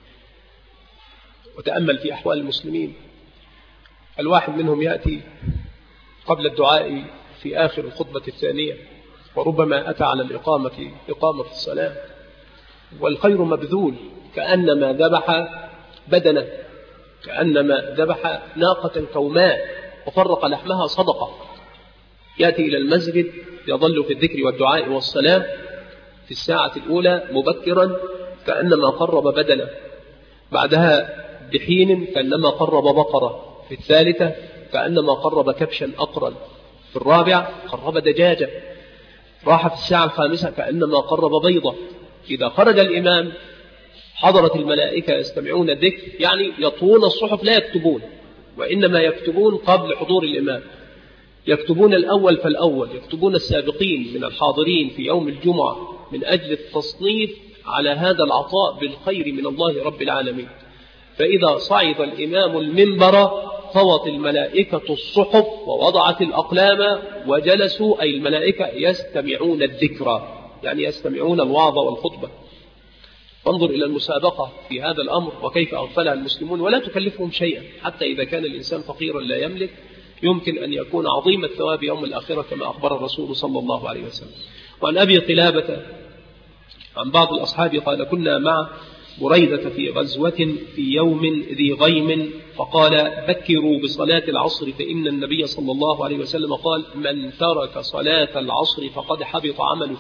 وتأمل في أحوال المسلمين، الواحد منهم يأتي قبل الدعاء في آخر الخطبة الثانية، وربما أتى على إقامة الصلاة، والخير مبذول، كأنما ذبح بدنه، كأنما ذبح ناقة كوماء وفرق لحمها صدقة. يأتي إلى المسجد يظل في الذكر والدعاء والصلاة في الساعة الأولى مبكرا كأنما قرب بدنه، بعدها بحين كأنما قرب بقرة، في الثالثة كأنما قرب كبشا أقرا، في الرابع قرب دجاجة، راح في الساعة الخامسة كأنما قرب بيضة. إذا خرج الإمام حضرت الملائكة يستمعون الذكر، يعني يطوون الصحف لا يكتبون، وإنما يكتبون قبل حضور الإمام، يكتبون الأول فالأول، يكتبون السابقين من الحاضرين في يوم الجمعة من أجل التصنيف على هذا العطاء بالخير من الله رب العالمين. فإذا صعد الإمام المنبر طوت الملائكة الصحف ووضعت الأقلام وجلسوا، أي الملائكة يستمعون الذكر، يعني يستمعون الوعظ والخطبة. انظر إلى المسابقة في هذا الأمر وكيف أغفلها المسلمون، ولا تكلفهم شيئا، حتى إذا كان الإنسان فقيرا لا يملك يمكن أن يكون عظيم الثواب يوم الآخرة كما أخبر الرسول صلى الله عليه وسلم. وعن أبي قلابة عن بعض الأصحاب قال: كنا مع بريدة في غزوة في يوم ذي غيم فقال بكروا بصلاة العصر فإن النبي صلى الله عليه وسلم قال من ترك صلاة العصر فقد حبط عمله.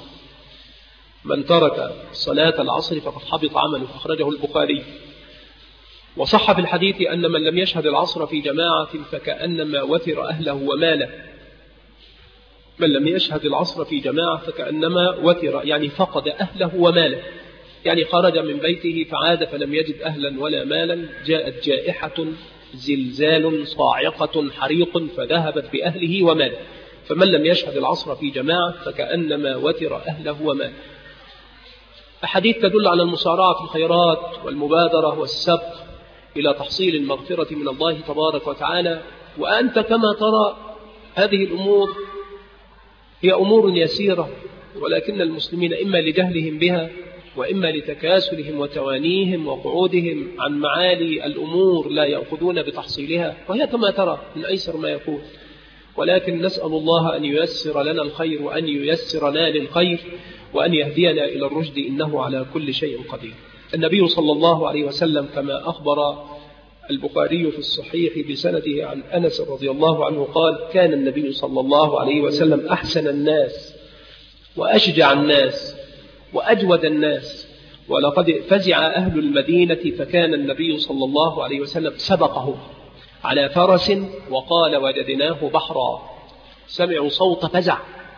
من ترك صلاة العصر فقد حبط عمله، أخرجه البخاري. وصح في الحديث أن من لم يشهد العصر في جماعة فكأنما وتر أهله وماله. من لم يشهد العصر في جماعة فكأنما وتر، يعني فقد أهله وماله، يعني خرج من بيته فعاد فلم يجد أهلا ولا مالا، جاءت جائحة زلزال صاعقة حريق فذهبت بأهله وماله. فمن لم يشهد العصر في جماعة فكأنما وتر أهله وماله. أحاديث تدل على المسارعة في الخيرات والمبادرة والسبق إلى تحصيل المغفرة من الله تبارك وتعالى. وأنت كما ترى هذه الأمور هي أمور يسيرة، ولكن المسلمين إما لجهلهم بها وإما لتكاسلهم وتوانيهم وقعودهم عن معالي الأمور لا يأخذون بتحصيلها، وهي كما ترى من أيسر ما يكون. ولكن نسأل الله أن ييسر لنا الخير وأن ييسرنا للخير وأن يهدينا إلى الرشد، إنه على كل شيء قدير. النبي صلى الله عليه وسلم كما أخبر البخاري في الصحيح بسنده عن أنس رضي الله عنه قال كان النبي صلى الله عليه وسلم أحسن الناس وأشجع الناس وأجود الناس، ولقد فزع أهل المدينة فكان النبي صلى الله عليه وسلم سبقهم على فرس وقال وجدناه بحرا. سمعوا صوت فزع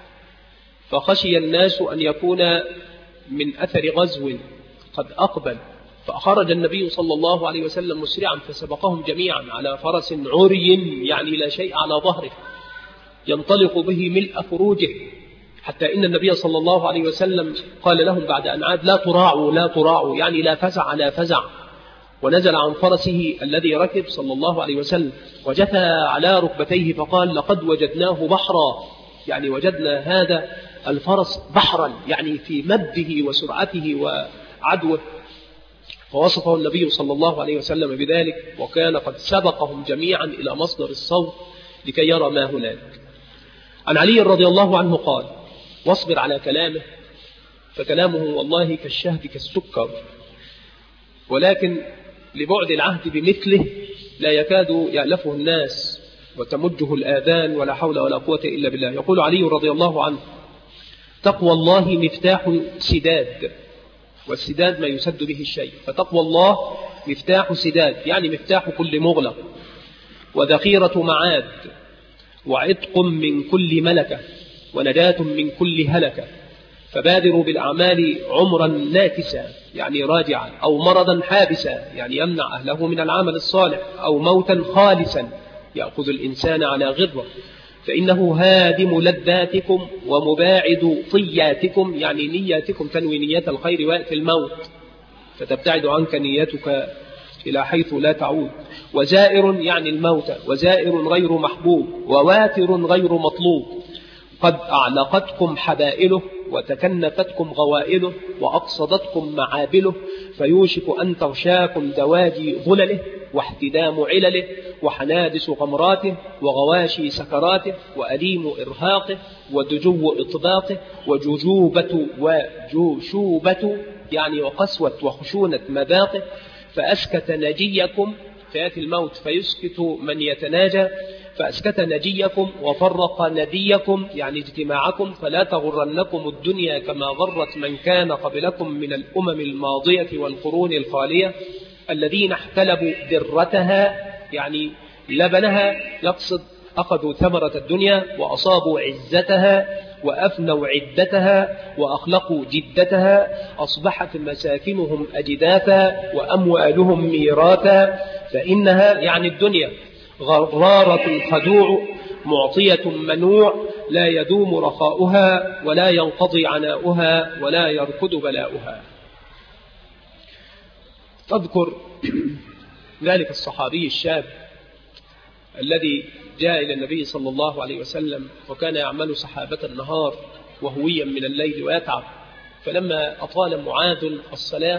فخشي الناس أن يكون من أثر غزو قد أقبل، فخرج النبي صلى الله عليه وسلم مسرعا فسبقهم جميعا على فرس عري، يعني لا شيء على ظهره، ينطلق به ملء فروجه، حتى إن النبي صلى الله عليه وسلم قال لهم بعد أن عاد لا تراعوا لا تراعوا، يعني لا فزع لا فزع. ونزل عن فرسه الذي ركب صلى الله عليه وسلم وجثى على ركبتيه فقال لقد وجدناه بحرا، يعني وجدنا هذا الفرس بحرا، يعني في مده وسرعته وعدوه. فوصفه النبي صلى الله عليه وسلم بذلك، وكان قد سبقهم جميعا إلى مصدر الصوت لكي يرى ما هناك. عن علي رضي الله عنه قال واصبر على كلامه فكلامه والله كالشهد كالسكر، ولكن لبعد العهد بمثله لا يكاد يألفه الناس وتمجه الآذان، ولا حول ولا قوة إلا بالله. يقول علي رضي الله عنه تقوى الله مفتاح سداد، والسداد ما يسد به الشيء، فتقوى الله مفتاح سداد يعني مفتاح كل مغلق، وذخيرة معاد، وعتق من كل ملكة، ونجاة من كل هلكة. فبادروا بالأعمال عمرا ناكسا يعني راجعا، أو مرضا حابسا يعني يمنع أهله من العمل الصالح، أو موتا خالصا يأخذ الإنسان على غره، فإنه هادم لذاتكم ومباعد طياتكم، يعني نياتكم تنوي نية الخير ويأتي الموت فتبتعد عنك نيتك إلى حيث لا تعود. وزائر يعني الموت، وزائر غير محبوب، وواتر غير مطلوب. قد أعلقتكم حبائله وتكنفتكم غوائله وأقصدتكم معابله، فيوشك أن تغشاكم دواجي ظلله واحتدام علله وحنادس غمراته وغواشي سكراته وأليم إرهاقه ودجو إطباقه وججوبة وجوشوبة يعني وقسوة وخشونة مذاقه. فأسكت نجيكم، فيأتي الموت فيسكت من يتناجى، فأسكت نجيكم وفرق نديكم يعني اجتماعكم، فلا تغرنكم الدنيا كما غرت من كان قبلكم من الأمم الماضية والقرون الخالية الذين احتلبوا درتها يعني لبنها، يقصد أخذوا ثمرة الدنيا وأصابوا عزتها وأفنوا عدتها وأخلقوا جدتها، أصبحت مساكنهم أجداثا وأموالهم ميراثا، فإنها يعني الدنيا غرارة خدوع معطية منوع، لا يدوم رخاؤها ولا ينقضي عناؤها ولا يركض بلاؤها. تذكر ذلك الصحابي الشاب الذي جاء إلى النبي صلى الله عليه وسلم وكان يعمل سحابة النهار وهويا من الليل ويتعب، فلما أطال معاذ الصلاة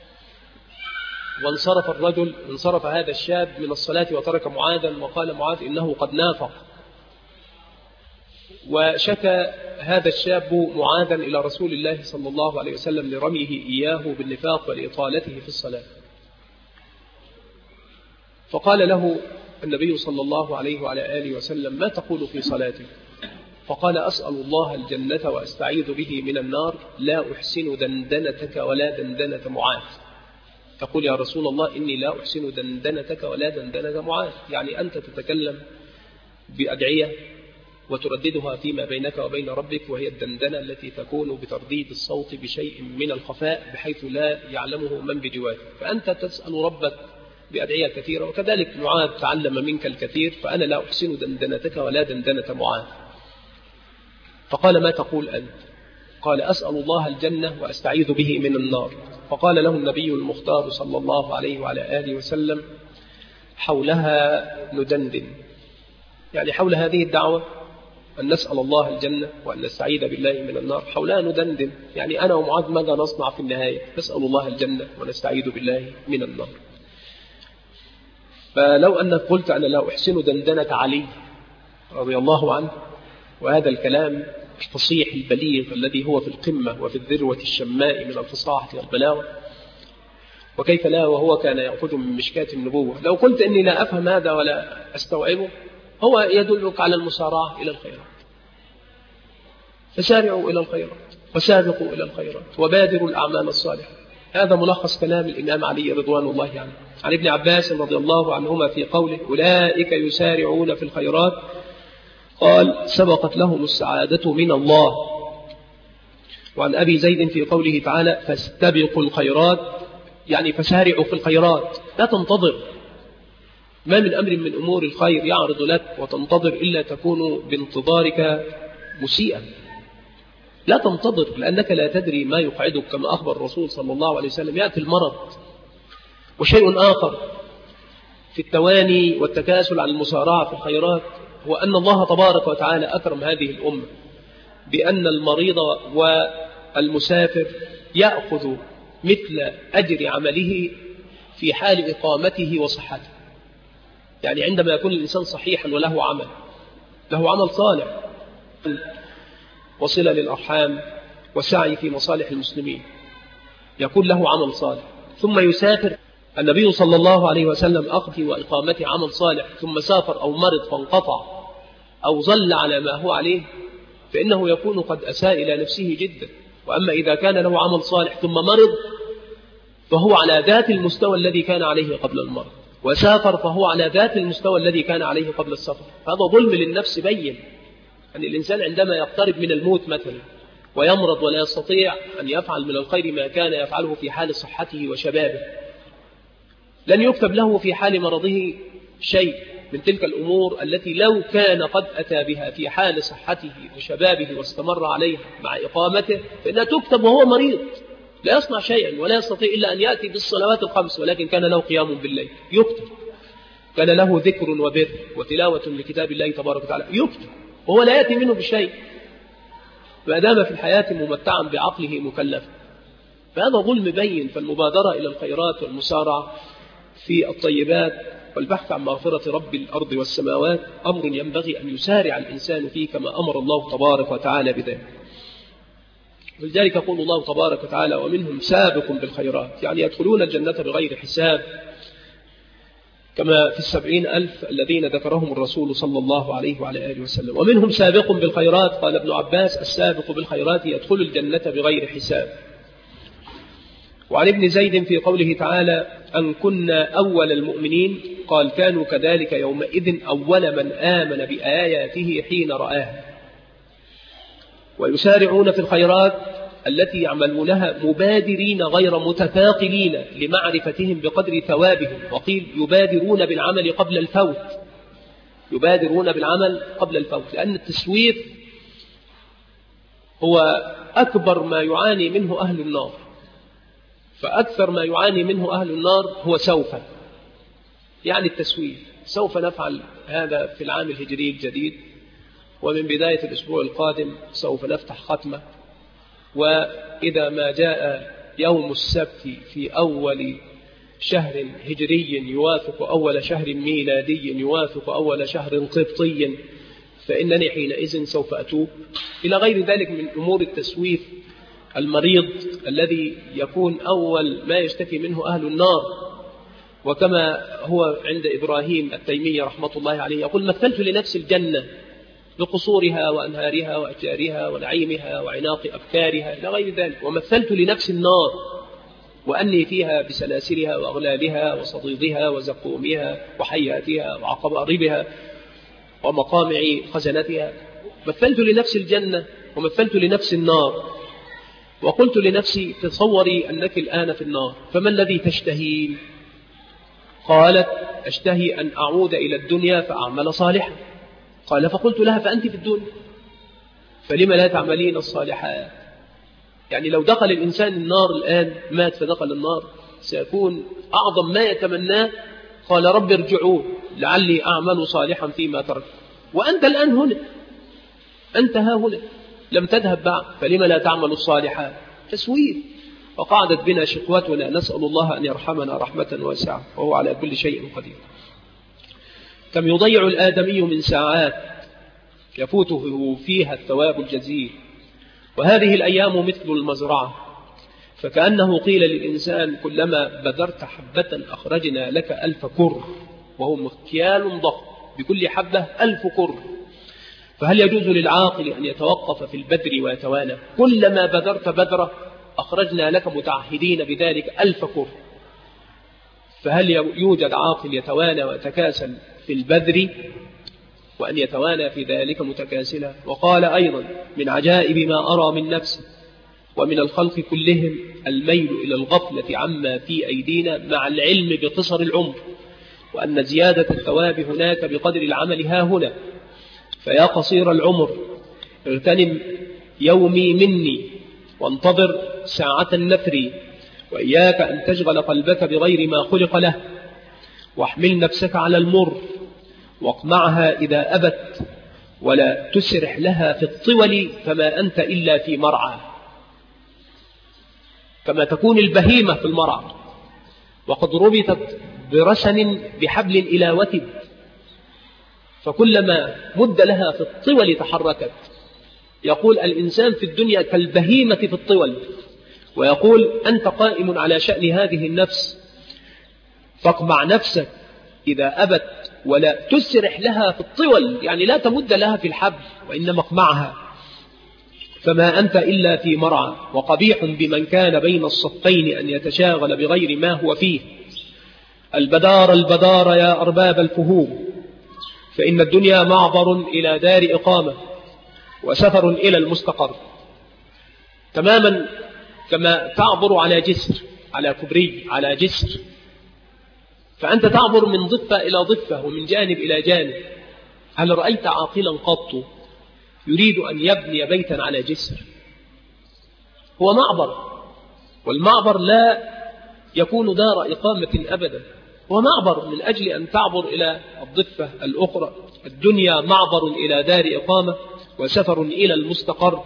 وانصرف الرجل، انصرف هذا الشاب من الصلاة وترك معاذا، وقال معاذ إنه قد نافق، وشكى هذا الشاب معاذا إلى رسول الله صلى الله عليه وسلم لرميه إياه بالنفاق ولإطالته في الصلاة، فقال له النبي صلى الله عليه وعلى آله وسلم: ما تقول في صلاتك؟ فقال: أسأل الله الجنة وأستعيذ به من النار، لا أحسن دندنتك ولا دندنة معاذ. تقول: يا رسول الله إني لا أحسن دندنتك ولا دندنة معاذ، يعني أنت تتكلم بأدعية وترددها فيما بينك وبين ربك، وهي الدندنة التي تكون بترديد الصوت بشيء من الخفاء بحيث لا يعلمه من بجوارك، فأنت تسأل ربك بأدعية كثيرة، وكذلك معاذ تعلم منك الكثير، فأنا لا أحسن دندنتك ولا دندنة معاذ. فقال: ما تقول أنت؟ قال: أسأل الله الجنة وأستعيذ به من النار. فقال له النبي المختار صلى الله عليه وعلى آله وسلم: حولها ندندن، يعني حول هذه الدعوة أن نسأل الله الجنة وأن نستعيذ بالله من النار، حولها ندندن، يعني أنا ومعاذ ماذا نصنع في النهاية؟ نسأل الله الجنة ونستعيذ بالله من النار. فلو أنك قلت: أنا لا أحسن دندنة علي رضي الله عنه، وهذا الكلام الفصيح البليغ الذي هو في القمة وفي الذروة الشماء من الفصاحة والبلاغة، وكيف لا وهو كان يأخذ من مشكاة النبوة، لو قلت إني لا أفهم هذا ولا أستوعبه، هو يدلك على المسارعة إلى الخيرات. فسارعوا إلى الخيرات وسابقوا إلى الخيرات وبادروا الأعمال الصالحة. هذا ملخص كلام الإمام علي رضوان الله عنه عن ابن عباس رضي الله عنهما في قوله: أولئك يسارعون في الخيرات، قال: سبقت لهم السعادة من الله. وعن أبي زيد في قوله تعالى: فاستبقوا الخيرات، يعني فسارعوا في الخيرات، لا تنتظر، ما من أمر من أمور الخير يعرض لك وتنتظر إلا تكون بانتظارك مسيئا. لا تنتظر، لأنك لا تدري ما يقعدك، كما أخبر الرسول صلى الله عليه وسلم: يأتي المرض. وشيء آخر في التواني والتكاسل عن المسارعة في الخيرات هو أن الله تبارك وتعالى أكرم هذه الأمة بأن المريض والمسافر يأخذ مثل أجر عمله في حال إقامته وصحته. يعني عندما يكون الإنسان صحيحا وله عمل، له عمل صالح، وصلة للأرحام وسعي في مصالح المسلمين، يكون له عمل صالح، ثم يسافر. النبي صلى الله عليه وسلم أخذ وإقامته عمل صالح، ثم سافر أو مرض فانقطع أو ظل على ما هو عليه، فإنه يكون قد أساء إلى نفسه جدا. وأما إذا كان له عمل صالح ثم مرض، فهو على ذات المستوى الذي كان عليه قبل المرض، وسافر فهو على ذات المستوى الذي كان عليه قبل السفر. هذا ظلم للنفس بين. أن الإنسان عندما يقترب من الموت مثلا ويمرض ولا يستطيع أن يفعل من الخير ما كان يفعله في حال صحته وشبابه، لن يكتب له في حال مرضه شيء من تلك الأمور التي لو كان قد أتى بها في حال صحته وشبابه واستمر عليها مع إقامته، فإنها تكتب وهو مريض لا يصنع شيئا ولا يستطيع إلا أن يأتي بالصلوات الخمس، ولكن كان له قيام بالليل يكتب، كان له ذكر وبر وتلاوة لكتاب الله تبارك وتعالى يكتب، وهو لا يأتي منه بشيء ما دام في الحياة ممتعا بعقله مكلفا. فهذا ظلم بين. فالمبادرة إلى الخيرات والمسارعة في الطيبات والبحث عن مغفرة رب الأرض والسماوات أمر ينبغي أن يسارع الإنسان فيه كما أمر الله تبارك وتعالى بذلك. ولذلك يقول الله تبارك وتعالى: ومنهم سابق بالخيرات، يعني يدخلون الجنة بغير حساب، كما في 70,000 الذين ذكرهم الرسول صلى الله عليه وعلى آله وسلم. ومنهم سابق بالخيرات، قال ابن عباس: السابق بالخيرات يدخل الجنة بغير حساب. وعن ابن زيد في قوله تعالى: أن كنا أول المؤمنين، قال: كانوا كذلك يومئذ أول من آمن بآياته حين رآها. ويسارعون في الخيرات التي يعملونها مبادرين غير متثاقلين لمعرفتهم بقدر ثوابهم. وقيل يبادرون بالعمل قبل الفوت، يبادرون بالعمل قبل الفوت، لأن التسويف هو أكبر ما يعاني منه أهل النار، فأكثر ما يعاني منه أهل النار هو سوف، يعني التسويف. سوف نفعل هذا في العام الهجري الجديد، ومن بداية الأسبوع القادم سوف نفتح ختمة، وإذا ما جاء يوم السبت في أول شهر هجري يوافق أول شهر ميلادي يوافق أول شهر قبطي، فإنني حينئذ سوف أتوب، إلى غير ذلك من أمور التسويف المريض الذي يكون أول ما يشتكي منه أهل النار. وكما هو عند إبراهيم التيمي رحمة الله عليه يقول: مثلت لنفسي الجنة بقصورها وأنهارها وأشجارها ونعيمها وعناق أبكارها إلى غير ذلك، ومثلت لنفسي النار وأني فيها بسلاسلها وأغلالها وصديدها وزقومها وحياتها وعقاربها ومقامع خزنتها. مثلت لنفسي الجنة ومثلت لنفسي النار، وقلت لنفسي: تصوري أنك الآن في النار، فما الذي تشتهين؟ قالت: أشتهي أن أعود إلى الدنيا فأعمل صالحا. قال: فقلت لها: فأنت في الدنيا فلما لا تعملين الصالحات؟ يعني لو دخل الإنسان النار الآن، مات فدخل النار، سيكون أعظم ما يتمناه: قال رب ارجعون لعلي أعمل صالحا فيما ترك. وأنت الآن هنا، أنت ها هنا لم تذهب بعد، فلما لا تعمل الصالحات؟ تسويف. وقعدت بنا شقوتنا، نسأل الله أن يرحمنا رحمة واسعة وهو على كل شيء قدير. كم يضيع الآدمي من ساعات يفوته فيها الثواب الجزيل، وهذه الأيام مثل المزرعة، فكأنه قيل للإنسان: كلما بذرت حبة أخرجنا لك 1000 كر، وهو مكيال ضخم بكل حبة 1000 كر. فهل يجوز للعاقل أن يتوقف في البذر ويتوانى؟ كلما بذرت بذرة أخرجنا لك متعهدين بذلك 1000 كر. فهل يوجد عاقل يتوانى ويتكاسل في البذر وأن يتوانى في ذلك متكاسلا؟ وقال أيضا: من عجائب ما أرى من نفسي ومن الخلق كلهم الميل إلى الغفلة عما في أيدينا مع العلم بقصر العمر، وأن زيادة الثواب هناك بقدر العمل ها هنا. فيا قصير العمر، اغتنم يومي مني وانتظر ساعة النفر، وإياك أن تشغل قلبك بغير ما خلق له، واحمل نفسك على المر واقمعها إذا أبت، ولا تسرح لها في الطول، فما أنت إلا في مرعى. كما تكون البهيمة في المرعى وقد ربطت برسن بحبل إلى وتد، فكلما مد لها في الطول تحركت. يقول الإنسان في الدنيا كالبهيمة في الطول، ويقول: أنت قائم على شأن هذه النفس، فاقمع نفسك إذا أبت ولا تسرح لها في الطول، يعني لا تمد لها في الحبل، وإنما اقمعها، فما أنت إلا في مرعى. وقبيح بمن كان بين الصفين أن يتشاغل بغير ما هو فيه. البدار البدار يا أرباب الفهوم، فإن الدنيا معبر إلى دار إقامة وسفر إلى المستقر. تماما كما تعبر على جسر، على كبري، على جسر، فأنت تعبر من ضفة إلى ضفة ومن جانب إلى جانب. هل رأيت عاقلا قط يريد أن يبني بيتا على جسر؟ هو معبر، والمعبر لا يكون دار إقامة أبدا، هو معبر من أجل أن تعبر إلى الضفة الأخرى. الدنيا معبر إلى دار إقامة وسفر إلى المستقر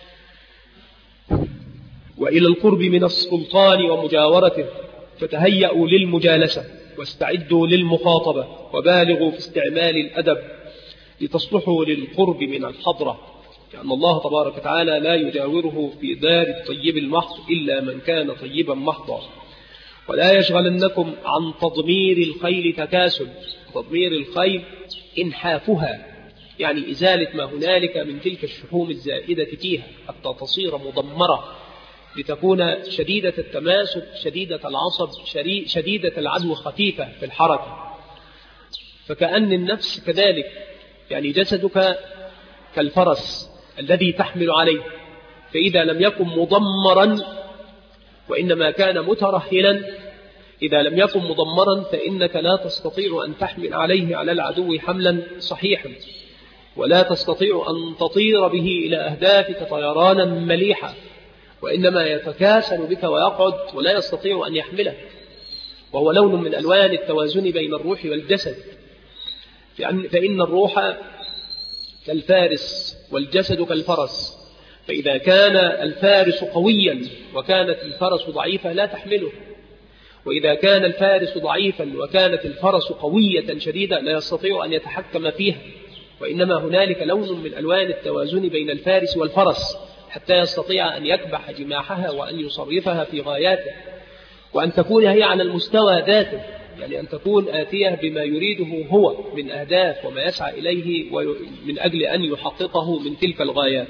وإلى القرب من السلطان ومجاورته. فتهيأوا للمجالسة واستعدوا للمخاطبة وبالغوا في استعمال الأدب لتصلحوا للقرب من الحضرة، لأن الله تبارك وتعالى لا يجاوره في دار الطيب المحض إلا من كان طيبا محضا. ولا يشغلنكم عن تضمير الخيل تكاسل. تضمير الخيل إنحافها، يعني إزالة ما هنالك من تلك الشحوم الزائدة فيها حتى تصير مضمرة، لتكون شديدة التماسك، شديدة العصب، شديدة العدو، خفيفة في الحركة. فكأن النفس كذلك، يعني جسدك كالفرس الذي تحمل عليه، فإذا لم يكن مضمرا وإنما كان مترهلا، إذا لم يكن مضمرا فإنك لا تستطيع أن تحمل عليه على العدو حملا صحيحا، ولا تستطيع أن تطير به إلى أهدافك طيرانا مليحا، وإنما يتكاسل بك ويقعد ولا يستطيع أن يحملك. وهو لون من ألوان التوازن بين الروح والجسد، فإن الروح كالفارس والجسد كالفرس، فإذا كان الفارس قويا وكانت الفرس ضعيفة لا تحمله، وإذا كان الفارس ضعيفا وكانت الفرس قوية شديدة لا يستطيع أن يتحكم فيها، وإنما هنالك لون من ألوان التوازن بين الفارس والفرس حتى يستطيع أن يكبح جماحها وأن يصرفها في غاياته، وأن تكون هي على المستوى ذاته، يعني أن تكون آتية بما يريده هو من أهداف وما يسعى إليه من أجل أن يحققه من تلك الغايات.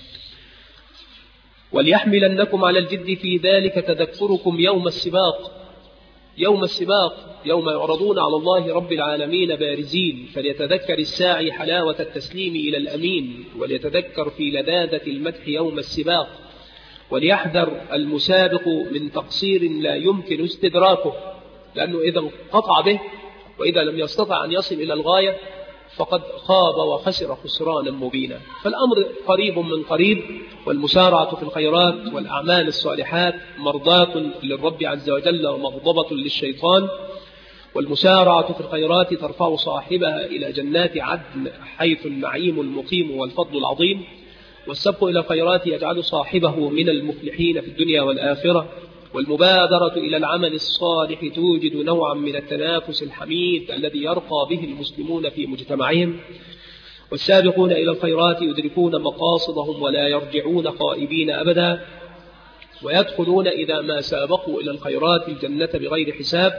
وليحملنكم على الجد في ذلك تذكركم يوم السباق، يوم يعرضون على الله رب العالمين بارزين، فليتذكر الساعي حلاوة التسليم إلى الأمين، وليتذكر في لذاذة المدح يوم السباق، وليحذر المسابق من تقصير لا يمكن استدراكه، لأنه إذا انقطع به وإذا لم يستطع أن يصل إلى الغاية فقد خاب وخسر خسرانا مبينا. فالأمر قريب من قريب، والمسارعة في الخيرات والأعمال الصالحات مرضاة للرب عز وجل ومغضبة للشيطان، والمسارعة في الخيرات ترفع صاحبها إلى جنات عدن حيث النعيم المقيم والفضل العظيم، والسبق إلى الخيرات يجعل صاحبه من المفلحين في الدنيا والآخرة، والمبادرة إلى العمل الصالح توجد نوعا من التنافس الحميد الذي يرقى به المسلمون في مجتمعهم، والسابقون إلى الخيرات يدركون مقاصدهم ولا يرجعون خائبين أبدا، ويدخلون إذا ما سابقوا إلى الخيرات الجنة بغير حساب.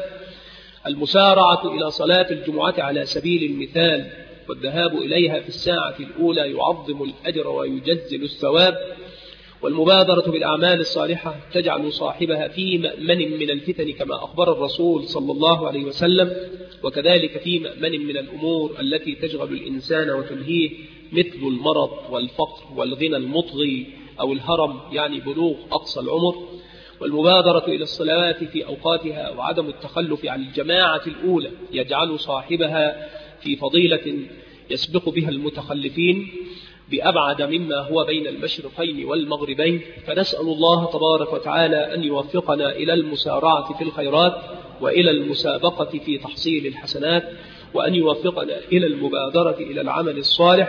المسارعة إلى صلاة الجمعة على سبيل المثال والذهاب إليها في الساعة الأولى يعظم الأجر ويجزل الثواب، والمبادرة بالأعمال الصالحة تجعل صاحبها في مأمن من الفتن كما أخبر الرسول صلى الله عليه وسلم، وكذلك في مأمن من الأمور التي تشغل الإنسان وتلهيه مثل المرض والفقر والغنى المطغي أو الهرم، يعني بلوغ أقصى العمر. والمبادرة إلى الصلوات في أوقاتها وعدم التخلف عن الجماعة الأولى يجعل صاحبها في فضيلة يسبق بها المتخلفين بأبعد مما هو بين المشرقين والمغربين. فنسأل الله تبارك وتعالى أن يوفقنا إلى المسارعة في الخيرات وإلى المسابقة في تحصيل الحسنات، وأن يوفقنا إلى المبادرة إلى العمل الصالح،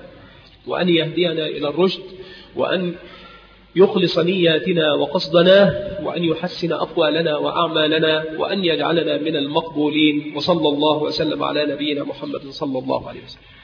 وأن يهدينا إلى الرشد، وأن يخلص نياتنا وقصدنا، وأن يحسن أقوالنا وأعمالنا، وأن يجعلنا من المقبولين. وصلى الله وسلم على نبينا محمد صلى الله عليه وسلم.